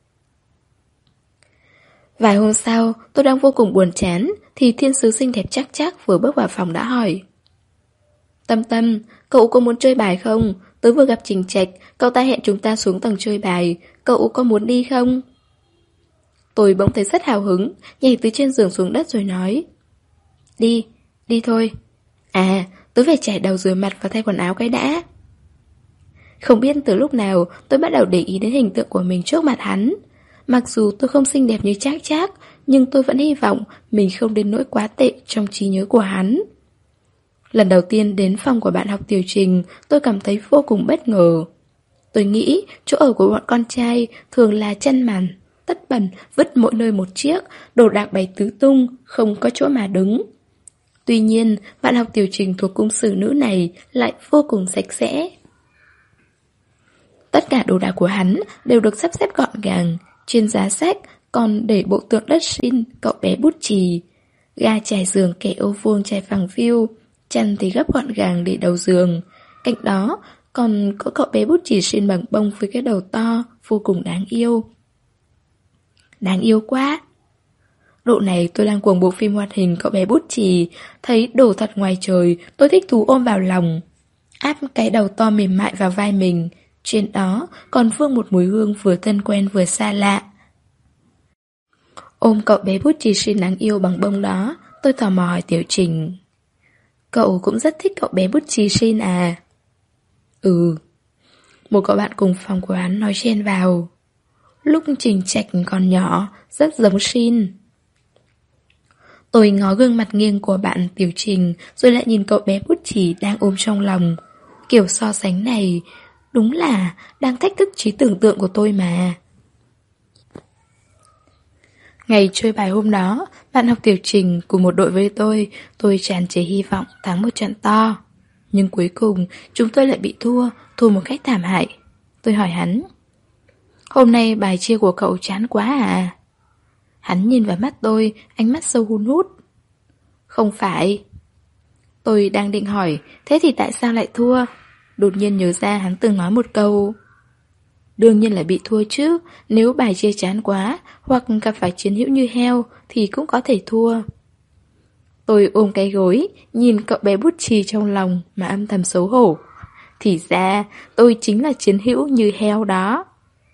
Vài hôm sau, tôi đang vô cùng buồn chán thì thiên sứ xinh đẹp Trác Trác vừa bước vào phòng đã hỏi: Tâm Tâm, cậu có muốn chơi bài không? Tớ vừa gặp Trình Trạch, cậu ta hẹn chúng ta xuống tầng chơi bài. Cậu có muốn đi không? Tôi bỗng thấy rất hào hứng, nhảy từ trên giường xuống đất rồi nói: Đi, đi thôi. À, tớ phải chải đầu rửa mặt và thay quần áo cái đã. Không biết từ lúc nào tôi bắt đầu để ý đến hình tượng của mình trước mặt hắn. Mặc dù tôi không xinh đẹp như Trác Trác, nhưng tôi vẫn hy vọng mình không đến nỗi quá tệ trong trí nhớ của hắn. Lần đầu tiên đến phòng của bạn học tiểu trình, tôi cảm thấy vô cùng bất ngờ. Tôi nghĩ chỗ ở của bọn con trai thường là chăn màn, tất bẩn, vứt mỗi nơi một chiếc, đồ đạc bày tứ tung, không có chỗ mà đứng. Tuy nhiên, bạn học tiểu trình thuộc cung sử nữ này lại vô cùng sạch sẽ. Tất cả đồ đạc của hắn đều được sắp xếp gọn gàng. Trên giá sách còn để bộ tượng đất xin cậu bé bút chì. Ga trải giường kẻ ô vuông trải phẳng phiu, chăn thì gấp gọn gàng để đầu giường. Cạnh đó còn có cậu bé bút chì xin bằng bông với cái đầu to, vô cùng đáng yêu. Đáng yêu quá. Độ này tôi đang cuồng bộ phim hoạt hình cậu bé bút chì, thấy đồ thật ngoài trời, tôi thích thú ôm vào lòng. Áp cái đầu to mềm mại vào vai mình. Trên đó còn vương một mùi hương vừa thân quen vừa xa lạ. Ôm cậu bé bút chì xin đáng yêu bằng bông đó, tôi tò mò hỏi Tiểu Trình: Cậu cũng rất thích cậu bé bút chì xin à? Ừ. Một cậu bạn cùng phòng của hắn nói chen vào: Lúc Trình Trạch còn nhỏ, rất giống Shin. Tôi ngó gương mặt nghiêng của bạn Tiểu Trình, rồi lại nhìn cậu bé bút chì đang ôm trong lòng. Kiểu so sánh này đúng là đang thách thức trí tưởng tượng của tôi mà. Ngày chơi bài hôm đó, bạn học tiểu trình cùng một đội với tôi tràn trề hy vọng thắng một trận to. Nhưng cuối cùng, chúng tôi lại bị thua một cách thảm hại. Tôi hỏi hắn: Hôm nay bài chia của cậu chán quá à? Hắn nhìn vào mắt tôi, ánh mắt sâu hun hút. Không phải. Tôi đang định hỏi, thế thì tại sao lại thua? Đột nhiên nhớ ra hắn từng nói một câu: Đương nhiên là bị thua chứ, nếu bài chia chán quá, hoặc gặp phải chiến hữu như heo, thì cũng có thể thua. Tôi ôm cái gối, nhìn cậu bé bút chì trong lòng mà âm thầm xấu hổ. Thì ra, tôi chính là chiến hữu như heo đó.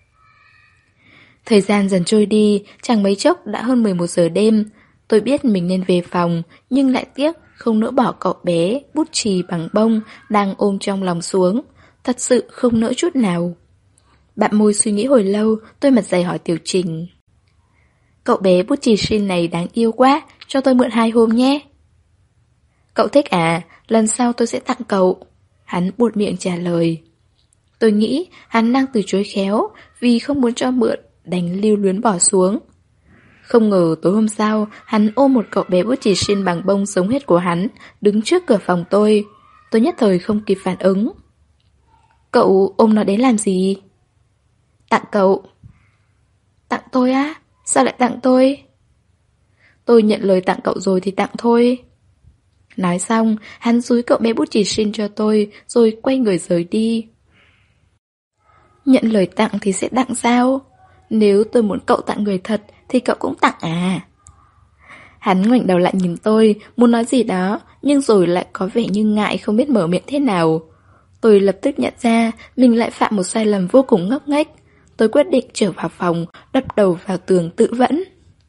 Thời gian dần trôi đi, chẳng mấy chốc đã hơn 11 giờ đêm. Tôi biết mình nên về phòng, nhưng lại tiếc không nỡ bỏ cậu bé bút chì bằng bông đang ôm trong lòng xuống. Thật sự không nỡ chút nào. Bạn môi suy nghĩ hồi lâu, tôi mặt dày hỏi Tiểu Trình. Cậu bé bút chì Shin này đáng yêu quá, cho tôi mượn 2 hôm nhé. Cậu thích à, lần sau tôi sẽ tặng cậu. Hắn buột miệng trả lời. Tôi nghĩ hắn đang từ chối khéo, vì không muốn cho mượn, đành lưu luyến bỏ xuống. Không ngờ tối hôm sau, hắn ôm một cậu bé bút chì Shin bằng bông sống hết của hắn, đứng trước cửa phòng tôi. Tôi nhất thời không kịp phản ứng. Cậu ôm nó đến làm gì? Tặng cậu. Tặng tôi á? Sao lại tặng tôi? Tôi nhận lời tặng cậu rồi thì tặng thôi. Nói xong, hắn dúi cậu bé bút chì Shin cho tôi, rồi quay người rời đi. Nhận lời tặng thì sẽ tặng sao? Nếu tôi muốn cậu tặng người thật, thì cậu cũng tặng à? Hắn ngoảnh đầu lại nhìn tôi, muốn nói gì đó, nhưng rồi lại có vẻ như ngại không biết mở miệng thế nào. Tôi lập tức nhận ra mình lại phạm một sai lầm vô cùng ngốc nghếch. Tôi quyết định trở vào phòng, đập đầu vào tường tự vẫn.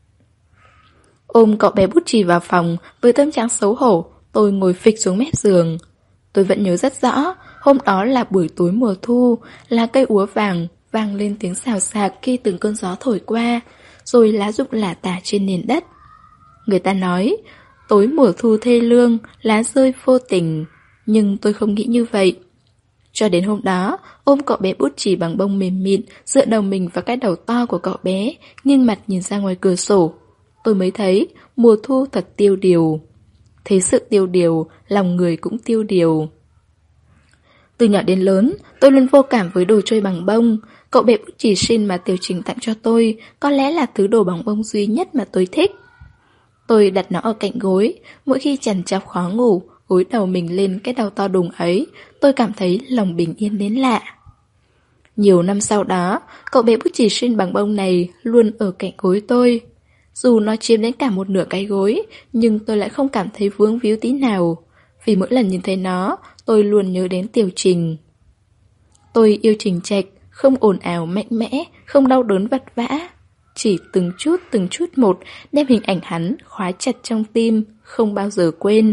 Ôm cậu bé bút chì vào phòng, với tâm trạng xấu hổ, tôi ngồi phịch xuống mép giường. Tôi vẫn nhớ rất rõ, hôm đó là buổi tối mùa thu, lá cây úa vàng vang lên tiếng xào xạc khi từng cơn gió thổi qua, rồi lá rụng lả tả trên nền đất. Người ta nói, tối mùa thu thê lương, lá rơi vô tình, nhưng tôi không nghĩ như vậy. Cho đến hôm đó, ôm cậu bé bút chì bằng bông mềm mịn, dựa đầu mình vào cái đầu to của cậu bé, nghiêng mặt nhìn ra ngoài cửa sổ. Tôi mới thấy mùa thu thật tiêu điều. Thấy sự tiêu điều, lòng người cũng tiêu điều. Từ nhỏ đến lớn, tôi luôn vô cảm với đồ chơi bằng bông. Cậu bé bút chì Shin mà Tiểu Trình tặng cho tôi có lẽ là thứ đồ bằng bông duy nhất mà tôi thích. Tôi đặt nó ở cạnh gối, mỗi khi trằn trọc khó ngủ, gối đầu mình lên cái đầu to đùng ấy, tôi cảm thấy lòng bình yên đến lạ. Nhiều năm sau đó, cậu bé bút chì Shin bằng bông này luôn ở cạnh gối tôi. Dù nó chiếm đến cả một nửa cái gối, nhưng tôi lại không cảm thấy vướng víu tí nào. Vì mỗi lần nhìn thấy nó, tôi luôn nhớ đến Tiểu Trình. Tôi yêu Trình Trạch, không ồn ào mạnh mẽ, không đau đớn vất vả. Chỉ từng chút một đem hình ảnh hắn khóa chặt trong tim, không bao giờ quên.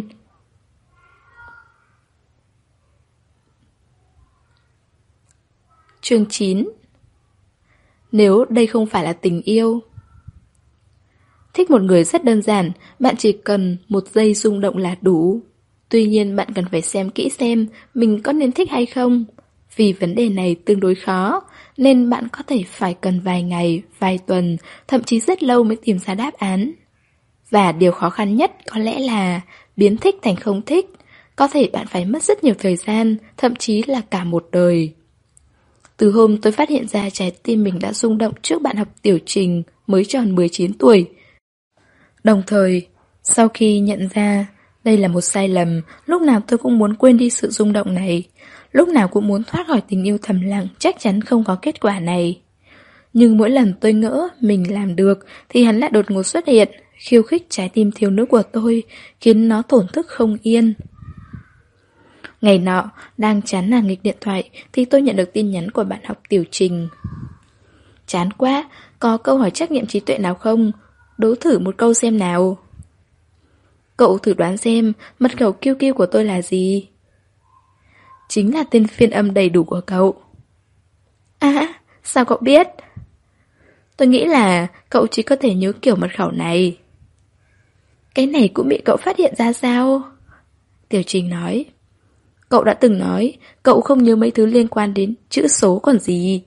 Chương 9. Nếu đây không phải là tình yêu. Thích một người rất đơn giản, bạn chỉ cần 1 giây rung động là đủ. Tuy nhiên bạn cần phải xem kỹ xem mình có nên thích hay không. Vì vấn đề này tương đối khó, nên bạn có thể phải cần vài ngày, vài tuần, thậm chí rất lâu mới tìm ra đáp án. Và điều khó khăn nhất có lẽ là biến thích thành không thích. Có thể bạn phải mất rất nhiều thời gian, thậm chí là cả một đời. Từ hôm tôi phát hiện ra trái tim mình đã rung động trước bạn học Tiểu Trình mới tròn 19 tuổi. Đồng thời, sau khi nhận ra đây là một sai lầm, lúc nào tôi cũng muốn quên đi sự rung động này. Lúc nào cũng muốn thoát khỏi tình yêu thầm lặng, chắc chắn không có kết quả này. Nhưng mỗi lần tôi ngỡ mình làm được thì hắn lại đột ngột xuất hiện, khiêu khích trái tim thiếu nữ của tôi, khiến nó thổn thức không yên. Ngày nọ, đang chán nản nghịch điện thoại thì tôi nhận được tin nhắn của bạn học Tiểu Trình. Chán quá, có câu hỏi trắc nghiệm trí tuệ nào không? Đố thử một câu xem nào. Cậu thử đoán xem mật khẩu QQ của tôi là gì? Chính là tên phiên âm đầy đủ của cậu. À, sao cậu biết? Tôi nghĩ là cậu chỉ có thể nhớ kiểu mật khẩu này. Cái này cũng bị cậu phát hiện ra sao? Tiểu Trình nói. Cậu đã từng nói cậu không nhớ mấy thứ liên quan đến chữ số còn gì.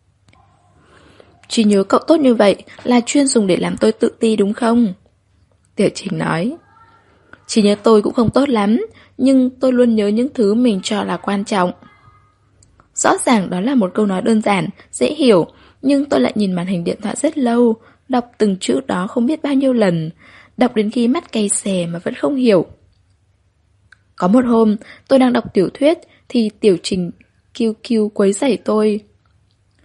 Trí nhớ cậu tốt như vậy là chuyên dùng để làm tôi tự ti đúng không? Tiểu Trình nói. Trí nhớ tôi cũng không tốt lắm, nhưng tôi luôn nhớ những thứ mình cho là quan trọng. Rõ ràng đó là một câu nói đơn giản, dễ hiểu, nhưng tôi lại nhìn màn hình điện thoại rất lâu, đọc từng chữ đó không biết bao nhiêu lần, đọc đến khi mắt cay xè mà vẫn không hiểu. Có một hôm, tôi đang đọc tiểu thuyết thì Tiểu Trình QQ quấy rầy tôi.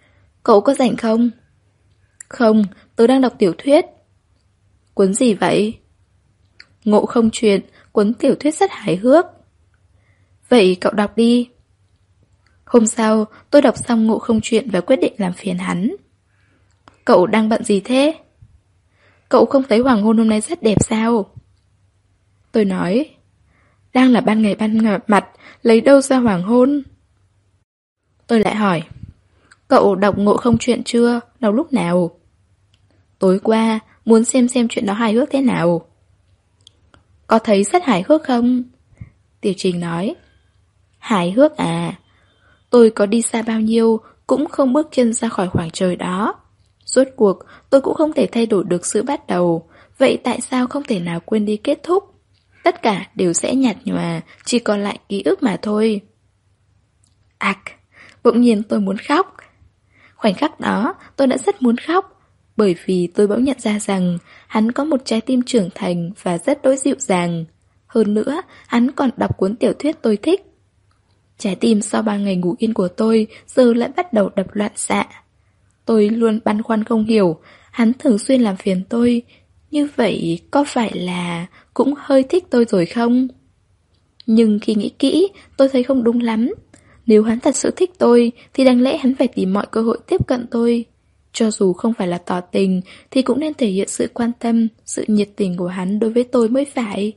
Cậu có rảnh không? Không, tớ đang đọc tiểu thuyết. Cuốn gì vậy? Ngộ không truyện, cuốn tiểu thuyết rất hài hước. Vậy cậu đọc đi. Hôm sau, tôi đọc xong Ngộ không truyện và quyết định làm phiền hắn. Cậu đang bận gì thế? Cậu không thấy hoàng hôn hôm nay rất đẹp sao? Tôi nói, đang là ban ngày ban mặt, lấy đâu ra hoàng hôn? Tôi lại hỏi, cậu đọc Ngộ không truyện chưa? Đọc lúc nào? Tối qua, muốn xem chuyện đó hài hước thế nào. Có thấy rất hài hước không? Tiểu Trình nói, hài hước à? Tôi có đi xa bao nhiêu, cũng không bước chân ra khỏi khoảng trời đó. Rốt cuộc, tôi cũng không thể thay đổi được sự bắt đầu. Vậy tại sao không thể nào quên đi kết thúc? Tất cả đều sẽ nhạt nhòa, chỉ còn lại ký ức mà thôi. Ặc, bỗng nhiên tôi muốn khóc. Khoảnh khắc đó, tôi đã rất muốn khóc, bởi vì tôi bỗng nhận ra rằng hắn có một trái tim trưởng thành và rất đối dịu dàng. Hơn nữa, hắn còn đọc cuốn tiểu thuyết tôi thích. Trái tim sau 3 ngày ngủ yên của tôi giờ lại bắt đầu đập loạn xạ. Tôi luôn băn khoăn không hiểu, hắn thường xuyên làm phiền tôi, như vậy có phải là cũng hơi thích tôi rồi không? Nhưng khi nghĩ kỹ, tôi thấy không đúng lắm. Nếu hắn thật sự thích tôi, thì đáng lẽ hắn phải tìm mọi cơ hội tiếp cận tôi. Cho dù không phải là tỏ tình, thì cũng nên thể hiện sự quan tâm, sự nhiệt tình của hắn đối với tôi mới phải.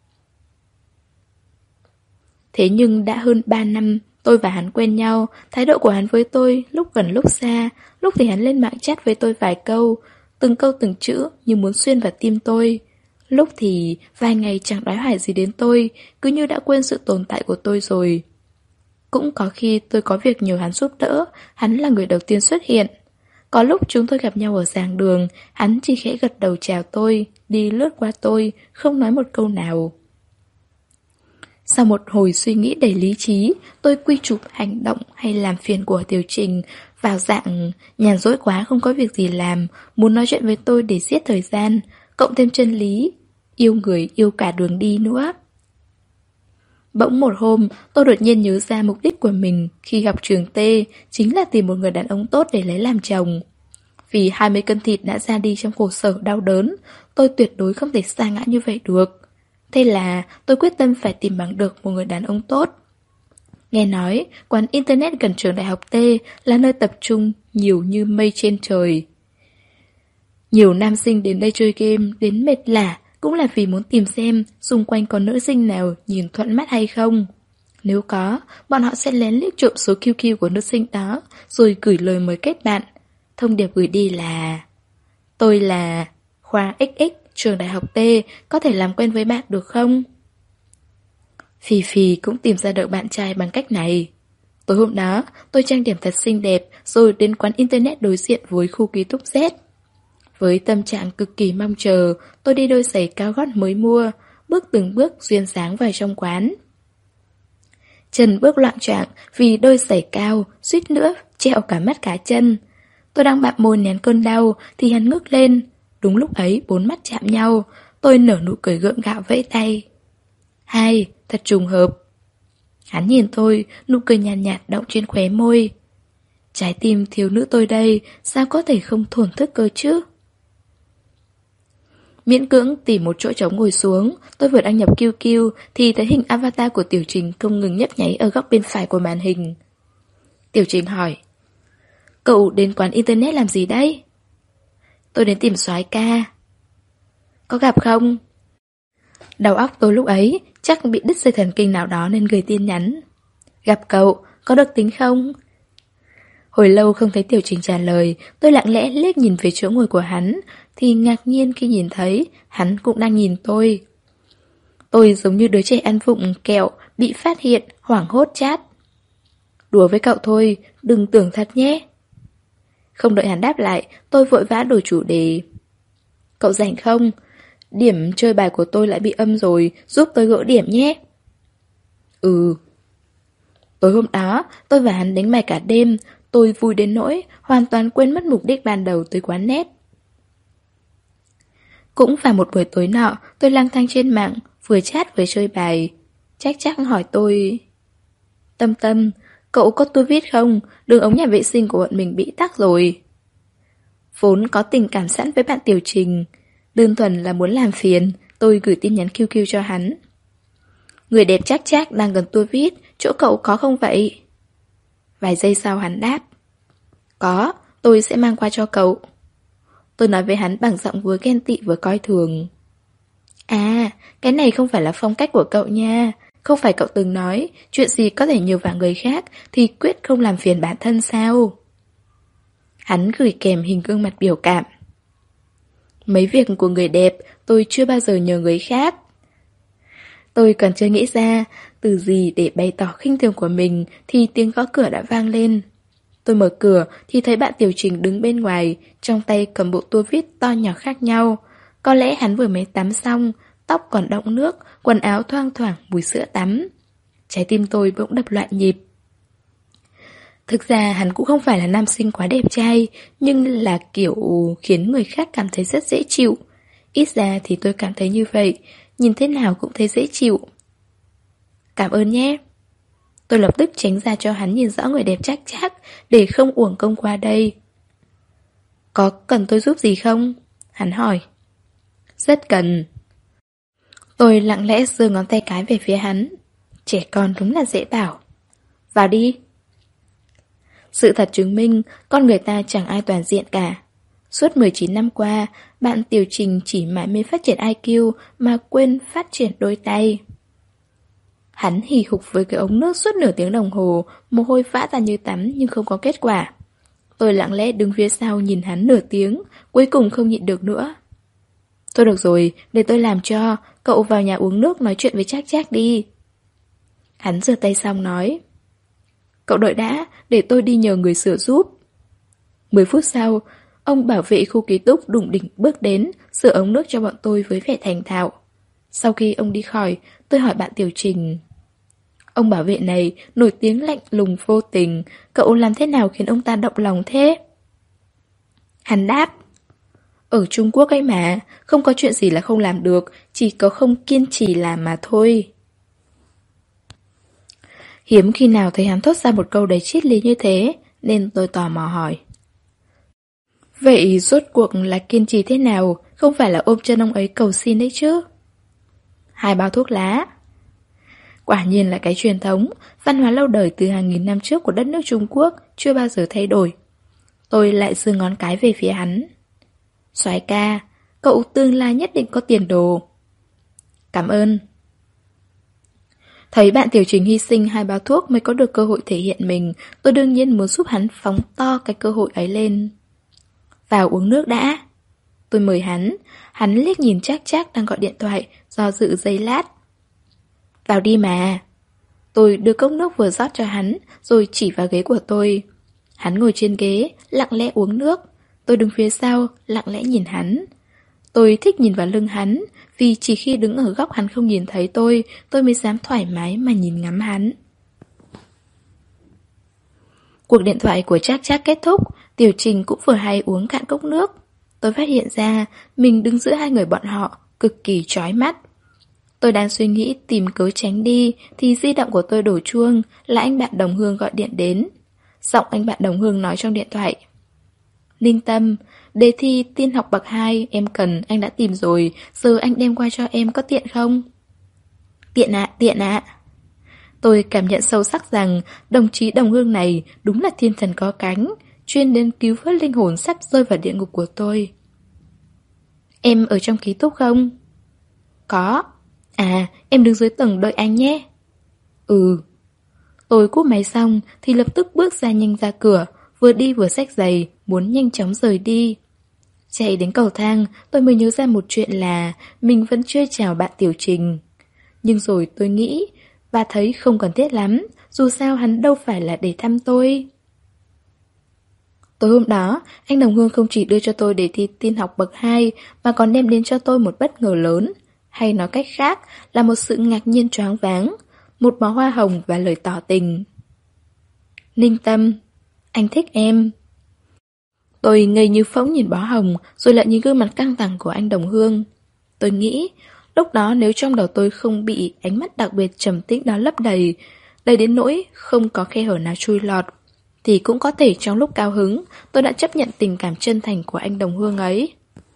Thế nhưng đã hơn 3 năm, tôi và hắn quen nhau, thái độ của hắn với tôi lúc gần lúc xa, lúc thì hắn lên mạng chat với tôi vài câu từng chữ như muốn xuyên vào tim tôi. Lúc thì vài ngày chẳng đoái hoài gì đến tôi, cứ như đã quên sự tồn tại của tôi rồi. Cũng có khi tôi có việc nhờ hắn giúp đỡ, hắn là người đầu tiên xuất hiện. Có lúc chúng tôi gặp nhau ở giảng đường, hắn chỉ khẽ gật đầu chào tôi, đi lướt qua tôi, không nói một câu nào. Sau một hồi suy nghĩ đầy lý trí, tôi quy chụp hành động hay làm phiền của Tiểu Trình vào dạng nhàn rỗi quá không có việc gì làm, muốn nói chuyện với tôi để giết thời gian, cộng thêm chân lý, yêu người yêu cả đường đi nữa. Bỗng một hôm, tôi đột nhiên nhớ ra mục đích của mình khi gặp trường T chính là tìm một người đàn ông tốt để lấy làm chồng. Vì 20 cân thịt đã ra đi trong khổ sở đau đớn, tôi tuyệt đối không thể sa ngã như vậy được. Thế là tôi quyết tâm phải tìm bằng được một người đàn ông tốt. Nghe nói, quán internet gần trường đại học T là nơi tập trung nhiều như mây trên trời. Nhiều nam sinh đến đây chơi game, đến mệt lả, cũng là vì muốn tìm xem xung quanh có nữ sinh nào nhìn thuận mắt hay không. Nếu có, bọn họ sẽ lén lút trộm số QQ của nữ sinh đó, rồi gửi lời mời kết bạn. Thông điệp gửi đi là: tôi là khoa XX trường đại học T, có thể làm quen với bạn được không? Phì Phì cũng tìm ra được bạn trai bằng cách này. Tối hôm đó, tôi trang điểm thật xinh đẹp rồi đến quán internet đối diện với khu ký túc Z. Với tâm trạng cực kỳ mong chờ, tôi đi đôi giày cao gót mới mua, bước từng bước duyên dáng vào trong quán. Chân bước loạng choạng vì đôi giày cao, suýt nữa trẹo cả mắt cá chân. Tôi đang bặm môi nén cơn đau thì hắn ngước lên. Đúng lúc ấy 4 mắt chạm nhau, tôi nở nụ cười gượng gạo vẫy tay. Hai, thật trùng hợp. Hắn nhìn tôi, nụ cười nhàn nhạt động trên khóe môi. Trái tim thiếu nữ tôi đây, sao có thể không thổn thức cơ chứ? Miễn cưỡng tìm một chỗ trống ngồi xuống, tôi vừa đăng nhập QQ thì thấy hình avatar của Tiểu Trình không ngừng nhấp nháy ở góc bên phải của màn hình. Tiểu Trình hỏi: cậu đến quán internet làm gì đấy? Tôi đến tìm soái ca. Có gặp không? Đầu óc tôi lúc ấy chắc bị đứt dây thần kinh nào đó nên gửi tin nhắn. Gặp cậu, có được tính không? Hồi lâu không thấy Tiểu Trình trả lời, tôi lặng lẽ liếc nhìn về chỗ ngồi của hắn, thì ngạc nhiên khi nhìn thấy hắn cũng đang nhìn tôi. Tôi giống như đứa trẻ ăn vụng kẹo, bị phát hiện, hoảng hốt chát. Đùa với cậu thôi, đừng tưởng thật nhé. Không đợi hắn đáp lại, tôi vội vã đổi chủ đề. Cậu rảnh không? Điểm chơi bài của tôi lại bị âm rồi, giúp tôi gỡ điểm nhé. Ừ. Tối hôm đó, tôi và hắn đánh bài cả đêm, tôi vui đến nỗi hoàn toàn quên mất mục đích ban đầu tới quán net. Cũng vào một buổi tối nọ, tôi lang thang trên mạng, vừa chat vừa chơi bài. Chắc hỏi tôi: Tâm Tâm, cậu có tua vít không? Đường ống nhà vệ sinh của bọn mình bị tắc rồi. Vốn có tình cảm sẵn với bạn Tiểu Trình, đơn thuần là muốn làm phiền, tôi gửi tin nhắn QQ cho hắn. Người đẹp chắc chắc đang cần tua vít, chỗ cậu có không vậy? Vài giây sau hắn đáp. Có, tôi sẽ mang qua cho cậu. Tôi nói với hắn bằng giọng vừa ghen tị vừa coi thường. À, cái này không phải là phong cách của cậu nha. Không phải cậu từng nói, chuyện gì có thể nhờ vào người khác thì quyết không làm phiền bản thân sao? Hắn gửi kèm hình gương mặt biểu cảm. Mấy việc của người đẹp tôi chưa bao giờ nhờ người khác. Tôi còn chưa nghĩ ra từ gì để bày tỏ khinh thường của mình thì tiếng gõ cửa đã vang lên. Tôi mở cửa thì thấy bạn Tiểu Trình đứng bên ngoài, trong tay cầm bộ tua vít to nhỏ khác nhau. Có lẽ hắn vừa mới tắm xong, tóc còn đọng nước, quần áo thoang thoảng mùi sữa tắm. Trái tim tôi bỗng đập loạn nhịp. Thực ra hắn cũng không phải là nam sinh quá đẹp trai, nhưng là kiểu khiến người khác cảm thấy rất dễ chịu. Ít ra thì tôi cảm thấy như vậy, nhìn thế nào cũng thấy dễ chịu. Cảm ơn nhé. Tôi lập tức tránh ra cho hắn nhìn rõ người đẹp chắc chắc, để không uổng công qua đây. Có cần tôi giúp gì không? Hắn hỏi. Rất cần. Tôi lặng lẽ giơ ngón tay cái về phía hắn. Trẻ con đúng là dễ bảo. Vào đi. Sự thật chứng minh, con người ta chẳng ai toàn diện cả. Suốt 19 năm qua, bạn Tiểu Trình chỉ mãi mê phát triển IQ mà quên phát triển đôi tay. Hắn hì hục với cái ống nước suốt nửa tiếng đồng hồ, mồ hôi vã ra như tắm nhưng không có kết quả. Tôi lặng lẽ đứng phía sau nhìn hắn nửa tiếng, cuối cùng không nhịn được nữa. Thôi được rồi, để tôi làm cho, cậu vào nhà uống nước nói chuyện với Trác Trác đi. Hắn rửa tay xong nói. Cậu đợi đã, để tôi đi nhờ người sửa giúp. 10 phút sau, ông bảo vệ khu ký túc đủng đỉnh bước đến, sửa ống nước cho bọn tôi với vẻ thành thạo. Sau khi ông đi khỏi, tôi hỏi bạn Tiểu Trình. Ông bảo vệ này nổi tiếng lạnh lùng vô tình, cậu làm thế nào khiến ông ta động lòng thế? Hắn đáp. Ở Trung Quốc ấy mà, không có chuyện gì là không làm được, chỉ có không kiên trì làm mà thôi. Hiếm khi nào thấy hắn thốt ra một câu đầy triết lý như thế, nên tôi tò mò hỏi. Vậy rốt cuộc là kiên trì thế nào, không phải là ôm chân ông ấy cầu xin đấy chứ? 2 bao thuốc lá. Quả nhiên là cái truyền thống, văn hóa lâu đời từ hàng nghìn năm trước của đất nước Trung Quốc chưa bao giờ thay đổi. Tôi lại giơ ngón cái về phía hắn. Soái ca, cậu tương lai nhất định có tiền đồ. Cảm ơn. Thấy bạn Tiểu Trình hy sinh 2 bao thuốc mới có được cơ hội thể hiện mình, tôi đương nhiên muốn giúp hắn phóng to cái cơ hội ấy lên. Vào uống nước đã. Tôi mời hắn liếc nhìn Trác Trác đang gọi điện thoại, do dự giây lát. Vào đi mà. Tôi đưa cốc nước vừa rót cho hắn, rồi chỉ vào ghế của tôi. Hắn ngồi trên ghế, lặng lẽ uống nước. Tôi đứng phía sau, lặng lẽ nhìn hắn. Tôi thích nhìn vào lưng hắn, vì chỉ khi đứng ở góc hắn không nhìn thấy tôi mới dám thoải mái mà nhìn ngắm hắn. Cuộc điện thoại của Trác Trác kết thúc, Tiểu Trình cũng vừa hay uống cạn cốc nước. Tôi phát hiện ra mình đứng giữa hai người bọn họ, cực kỳ chói mắt. Tôi đang suy nghĩ tìm cớ tránh đi thì di động của tôi đổ chuông, là anh bạn đồng hương gọi điện đến. Giọng anh bạn đồng hương nói trong điện thoại. Ninh Tâm, đề thi tin học bậc 2 em cần anh đã tìm rồi, giờ anh đem qua cho em có tiện không? Tiện ạ. Tôi cảm nhận sâu sắc rằng đồng chí đồng hương này đúng là thiên thần có cánh, chuyên đến cứu vớt linh hồn sắp rơi vào địa ngục của tôi. Em ở trong ký túc không? Có. À, em đứng dưới tầng đợi anh nhé. Ừ. Tôi cúp máy xong thì lập tức bước ra nhanh ra cửa, vừa đi vừa xách giày, muốn nhanh chóng rời đi. Chạy đến cầu thang, tôi mới nhớ ra một chuyện là mình vẫn chưa chào bạn Tiểu Trình. Nhưng rồi tôi nghĩ và thấy không cần thiết lắm, dù sao hắn đâu phải là để thăm tôi. Tối hôm đó, anh đồng hương không chỉ đưa cho tôi đề thi tin học bậc 2 mà còn đem đến cho tôi một bất ngờ lớn. Hay nói cách khác là một sự ngạc nhiên choáng váng, một bó hoa hồng và lời tỏ tình. Ninh Tâm, anh thích em. Tôi ngây như phỗng nhìn bó hồng, rồi lại nhìn gương mặt căng thẳng của anh đồng hương. Tôi nghĩ, lúc đó nếu trong đầu tôi không bị ánh mắt đặc biệt trầm tĩnh đó lấp đầy, đầy đến nỗi không có khe hở nào chui lọt, thì cũng có thể trong lúc cao hứng tôi đã chấp nhận tình cảm chân thành của anh đồng hương ấy.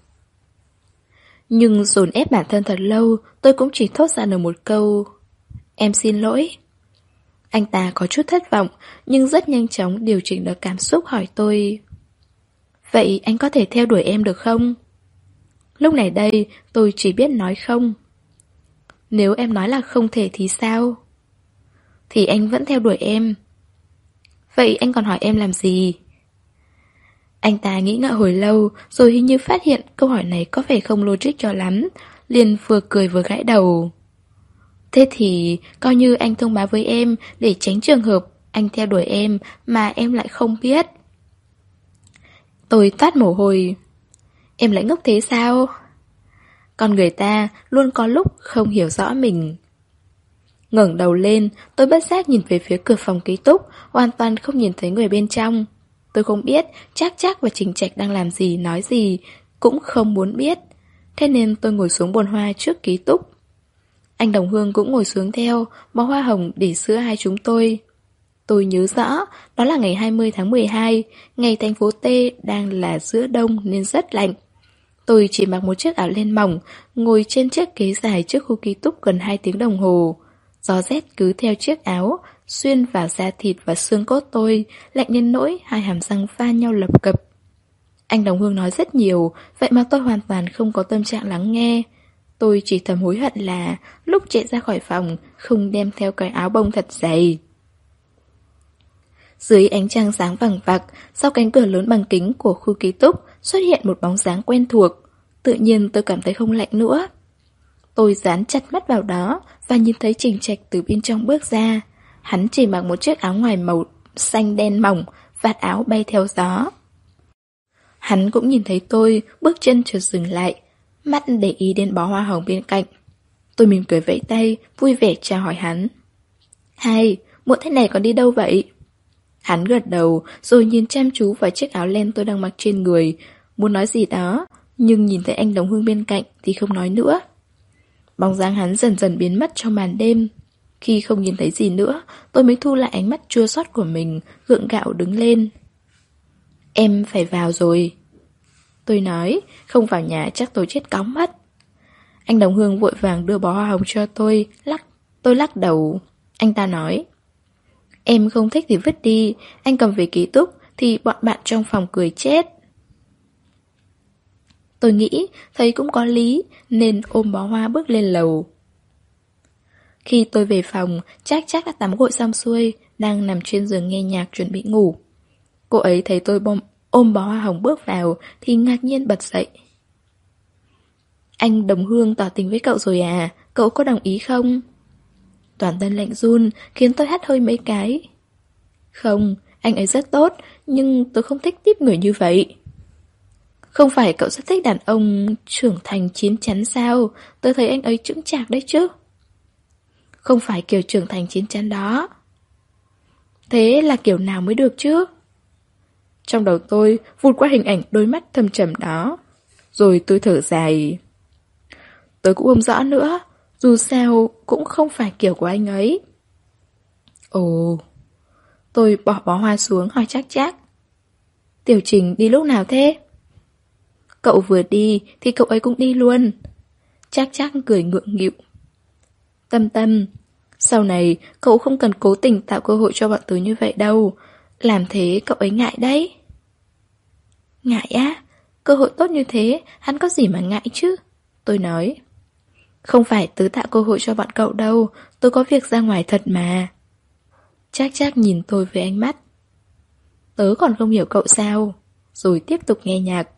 Nhưng dồn ép bản thân thật lâu, tôi cũng chỉ thốt ra được một câu: em xin lỗi. Anh ta có chút thất vọng, nhưng rất nhanh chóng điều chỉnh được cảm xúc hỏi tôi: vậy anh có thể theo đuổi em được không? Lúc này đây, tôi chỉ biết nói không. Nếu em nói là không thể thì sao? Thì anh vẫn theo đuổi em. Vậy anh còn hỏi em làm gì? Anh ta nghĩ ngợi hồi lâu, rồi hình như phát hiện câu hỏi này có vẻ không logic cho lắm, liền vừa cười vừa gãi đầu. Thế thì coi như anh thông báo với em để tránh trường hợp anh theo đuổi em mà em lại không biết. Tôi toát mồ hôi. Em lại ngốc thế sao? Con người ta luôn có lúc không hiểu rõ mình. Ngẩng đầu lên, tôi bất giác nhìn về phía cửa phòng ký túc, hoàn toàn không nhìn thấy người bên trong. Tôi không biết Trác và Trình Trạch đang làm gì, nói gì, cũng không muốn biết. Thế nên tôi ngồi xuống bồn hoa trước ký túc. Anh đồng hương cũng ngồi xuống theo, bó hoa hồng để giữa hai chúng tôi. Tôi nhớ rõ, đó là ngày 20 tháng 12, ngày thành phố T đang là giữa đông nên rất lạnh. Tôi chỉ mặc một chiếc áo len mỏng, ngồi trên chiếc ghế dài trước khu ký túc gần 2 tiếng đồng hồ. Gió rét cứ theo chiếc áo, xuyên vào da thịt và xương cốt tôi, lạnh đến nỗi hai hàm răng va nhau lập cập. Anh đồng hương nói rất nhiều, vậy mà tôi hoàn toàn không có tâm trạng lắng nghe. Tôi chỉ thầm hối hận là lúc chạy ra khỏi phòng không đem theo cái áo bông thật dày. Dưới ánh trăng sáng vằng vặc, sau cánh cửa lớn bằng kính của khu ký túc xuất hiện một bóng dáng quen thuộc. Tự nhiên tôi cảm thấy không lạnh nữa. Tôi dán chặt mắt vào đó và nhìn thấy Trình Trạch từ bên trong bước ra. Hắn chỉ mặc một chiếc áo ngoài màu xanh đen mỏng, vạt áo bay theo gió. Hắn cũng nhìn thấy tôi, bước chân chợt dừng lại, mắt để ý đến bó hoa hồng bên cạnh. Tôi mỉm cười vẫy tay, vui vẻ chào hỏi hắn. Hai, muộn thế này còn đi đâu vậy? Hắn gật đầu, rồi nhìn chăm chú vào chiếc áo len tôi đang mặc trên người, muốn nói gì đó, nhưng nhìn thấy anh đồng hương bên cạnh thì không nói nữa. Bóng dáng hắn dần dần biến mất trong màn đêm. Khi không nhìn thấy gì nữa, tôi mới thu lại ánh mắt chua xót của mình, gượng gạo đứng lên. Em phải vào rồi. Tôi nói, không vào nhà chắc tôi chết cóng mất. Anh đồng hương vội vàng đưa bó hoa hồng cho tôi lắc đầu. Anh ta nói, em không thích thì vứt đi, anh cầm về ký túc thì bọn bạn trong phòng cười chết. Tôi nghĩ, thấy cũng có lý, nên ôm bó hoa bước lên lầu. Khi tôi về phòng, Trác đã tắm gội xong xuôi, đang nằm trên giường nghe nhạc chuẩn bị ngủ. Cô ấy thấy tôi ôm bó hoa hồng bước vào thì ngạc nhiên bật dậy. Anh đồng hương tỏ tình với cậu rồi à, cậu có đồng ý không? Toàn thân lạnh run khiến tôi hắt hơi mấy cái. Không, anh ấy rất tốt, nhưng tôi không thích tiếp người như vậy. Không phải cậu rất thích đàn ông trưởng thành chín chắn sao? Tôi thấy anh ấy chững chạc đấy chứ. Không phải kiểu trưởng thành chín chắn đó. Thế là kiểu nào mới được chứ? Trong đầu tôi vụt qua hình ảnh đôi mắt thâm trầm đó. Rồi tôi thở dài. Tôi cũng không rõ nữa, dù sao cũng không phải kiểu của anh ấy. Ồ. Tôi bỏ bó hoa xuống hỏi Trác. Tiểu Trình đi lúc nào thế? Cậu vừa đi thì cậu ấy cũng đi luôn. Trác cười ngượng nghịu. Tâm, sau này cậu không cần cố tình tạo cơ hội cho bọn tớ như vậy đâu. Làm thế cậu ấy ngại đấy. Ngại á? Cơ hội tốt như thế, hắn có gì mà ngại chứ? Tôi nói. Không phải tớ tạo cơ hội cho bọn cậu đâu, tôi có việc ra ngoài thật mà. Trác nhìn tôi với ánh mắt. Tớ còn không hiểu cậu sao? Rồi tiếp tục nghe nhạc.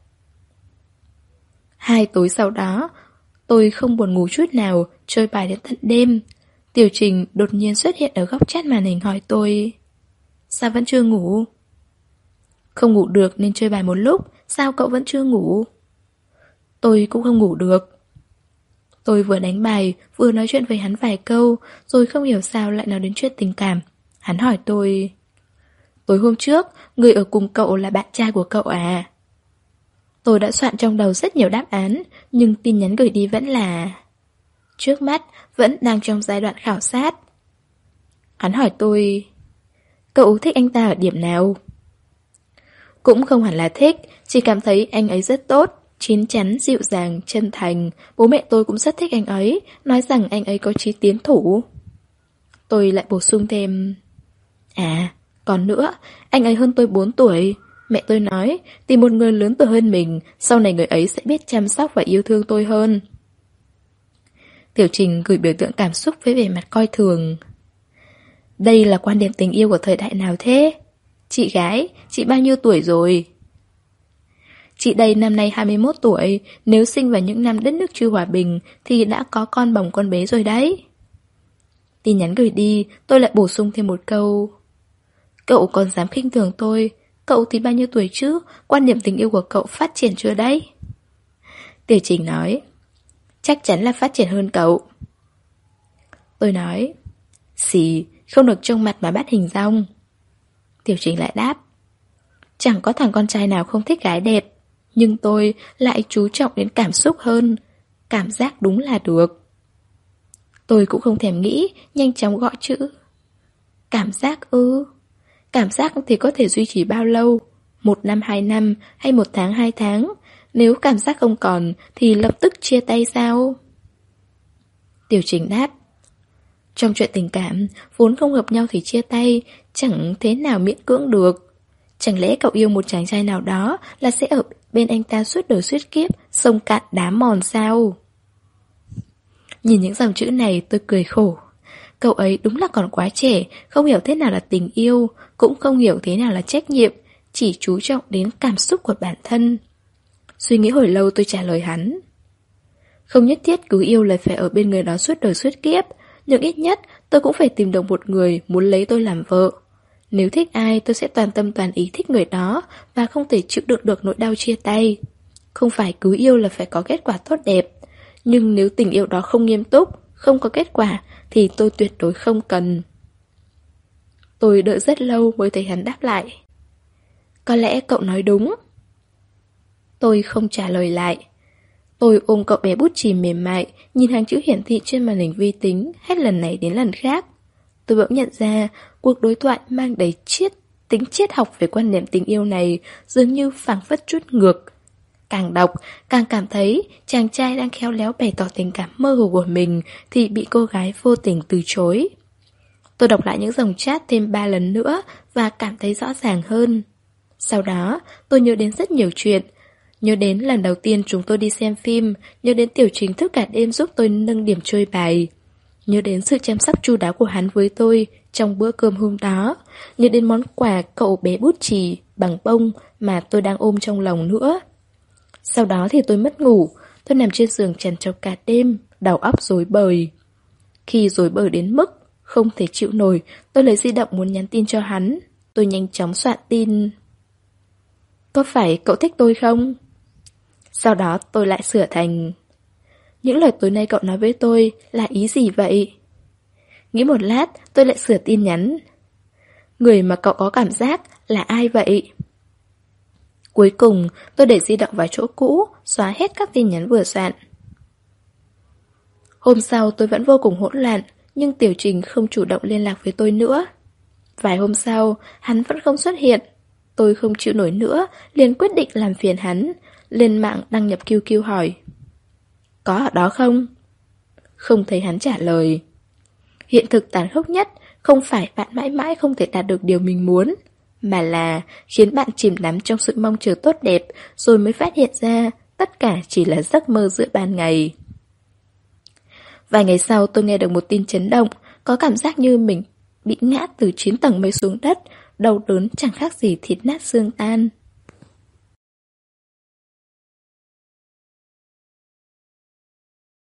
2 tối sau đó, tôi không buồn ngủ chút nào, chơi bài đến tận đêm. Tiểu Trình đột nhiên xuất hiện ở góc chat màn hình hỏi tôi. Sao vẫn chưa ngủ? Không ngủ được nên chơi bài một lúc, sao cậu vẫn chưa ngủ? Tôi cũng không ngủ được. Tôi vừa đánh bài, vừa nói chuyện với hắn vài câu, rồi không hiểu sao lại nói đến chuyện tình cảm. Hắn hỏi tôi. Tối hôm trước, người ở cùng cậu là bạn trai của cậu à? Tôi đã soạn trong đầu rất nhiều đáp án, nhưng tin nhắn gửi đi vẫn là... Trước mắt, vẫn đang trong giai đoạn khảo sát. Hắn hỏi tôi, cậu thích anh ta ở điểm nào? Cũng không hẳn là thích, chỉ cảm thấy anh ấy rất tốt, chín chắn, dịu dàng, chân thành. Bố mẹ tôi cũng rất thích anh ấy, nói rằng anh ấy có chí tiến thủ. Tôi lại bổ sung thêm, à, còn nữa, anh ấy hơn tôi 4 tuổi. Mẹ tôi nói, tìm một người lớn tuổi hơn mình, sau này người ấy sẽ biết chăm sóc và yêu thương tôi hơn. Tiểu Trình gửi biểu tượng cảm xúc với vẻ mặt coi thường. Đây là quan điểm tình yêu của thời đại nào thế? Chị gái, chị bao nhiêu tuổi rồi? Chị đây năm nay 21 tuổi, nếu sinh vào những năm đất nước chưa hòa bình thì đã có con bồng con bé rồi đấy. Tin nhắn gửi đi, tôi lại bổ sung thêm một câu. Cậu còn dám khinh thường tôi, cậu thì bao nhiêu tuổi chứ, quan điểm tình yêu của cậu phát triển chưa đấy? Tiểu Trình nói, chắc chắn là phát triển hơn cậu. Tôi nói, xì, không được trông mặt mà bắt hình dong. Tiểu Trình lại đáp, chẳng có thằng con trai nào không thích gái đẹp, nhưng tôi lại chú trọng đến cảm xúc hơn. Cảm giác đúng là được. Tôi cũng không thèm nghĩ, nhanh chóng gọi chữ. Cảm giác ư? Cảm giác thì có thể duy trì bao lâu? 1 năm 2 năm hay 1 tháng 2 tháng? Nếu cảm giác không còn thì lập tức chia tay sao? Tiểu Trình đáp, trong chuyện tình cảm, vốn không hợp nhau thì chia tay, chẳng thế nào miễn cưỡng được. Chẳng lẽ cậu yêu một chàng trai nào đó là sẽ ở bên anh ta suốt đời suốt kiếp, sông cạn đá mòn sao? Nhìn những dòng chữ này tôi cười khổ. Cậu ấy đúng là còn quá trẻ, không hiểu thế nào là tình yêu, cũng không hiểu thế nào là trách nhiệm, chỉ chú trọng đến cảm xúc của bản thân. Suy nghĩ hồi lâu tôi trả lời hắn. Không nhất thiết cứ yêu là phải ở bên người đó suốt đời suốt kiếp, nhưng ít nhất tôi cũng phải tìm được một người muốn lấy tôi làm vợ. Nếu thích ai tôi sẽ toàn tâm toàn ý thích người đó và không thể chịu đựng được nỗi đau chia tay. Không phải cứ yêu là phải có kết quả tốt đẹp, nhưng nếu tình yêu đó không nghiêm túc, không có kết quả thì tôi tuyệt đối không cần. Tôi đợi rất lâu mới thấy hắn đáp lại. Có lẽ cậu nói đúng. Tôi không trả lời lại. Tôi ôm cậu bé bút chì mềm mại, nhìn hàng chữ hiển thị trên màn hình vi tính, hết lần này đến lần khác. Tôi bỗng nhận ra, cuộc đối thoại mang đầy tính triết học về quan niệm tình yêu này dường như phảng phất chút ngược. Càng đọc, càng cảm thấy chàng trai đang khéo léo bày tỏ tình cảm mơ hồ của mình thì bị cô gái vô tình từ chối. Tôi đọc lại những dòng chat thêm 3 lần nữa và cảm thấy rõ ràng hơn. Sau đó, tôi nhớ đến rất nhiều chuyện. Nhớ đến lần đầu tiên chúng tôi đi xem phim, nhớ đến Tiểu Trình thức cả đêm giúp tôi nâng điểm chơi bài. Nhớ đến sự chăm sóc chu đáo của hắn với tôi trong bữa cơm hôm đó. Nhớ đến món quà cậu bé bút chì bằng bông mà tôi đang ôm trong lòng nữa. Sau đó thì tôi mất ngủ, tôi nằm trên giường trằn trọc cả đêm, đầu óc rối bời. Khi rối bời đến mức không thể chịu nổi, tôi lấy di động muốn nhắn tin cho hắn. Tôi nhanh chóng soạn tin. Có phải cậu thích tôi không? Sau đó tôi lại sửa thành, những lời tối nay cậu nói với tôi là ý gì vậy? Nghĩ một lát, tôi lại sửa tin nhắn. Người mà cậu có cảm giác là ai vậy? Cuối cùng, tôi để di động vào chỗ cũ, xóa hết các tin nhắn vừa soạn. Hôm sau tôi vẫn vô cùng hỗn loạn, nhưng Tiểu Trình không chủ động liên lạc với tôi nữa. Vài hôm sau, hắn vẫn không xuất hiện. Tôi không chịu nổi nữa, liền quyết định làm phiền hắn, lên mạng đăng nhập QQ hỏi. Có ở đó không? Không thấy hắn trả lời. Hiện thực tàn khốc nhất không phải bạn mãi mãi không thể đạt được điều mình muốn, mà là khiến bạn chìm đắm trong sự mong chờ tốt đẹp rồi mới phát hiện ra tất cả chỉ là giấc mơ giữa ban ngày. Vài ngày sau tôi nghe được một tin chấn động, có cảm giác như mình bị ngã từ 9 tầng mây xuống đất, đau đớn chẳng khác gì thịt nát xương tan.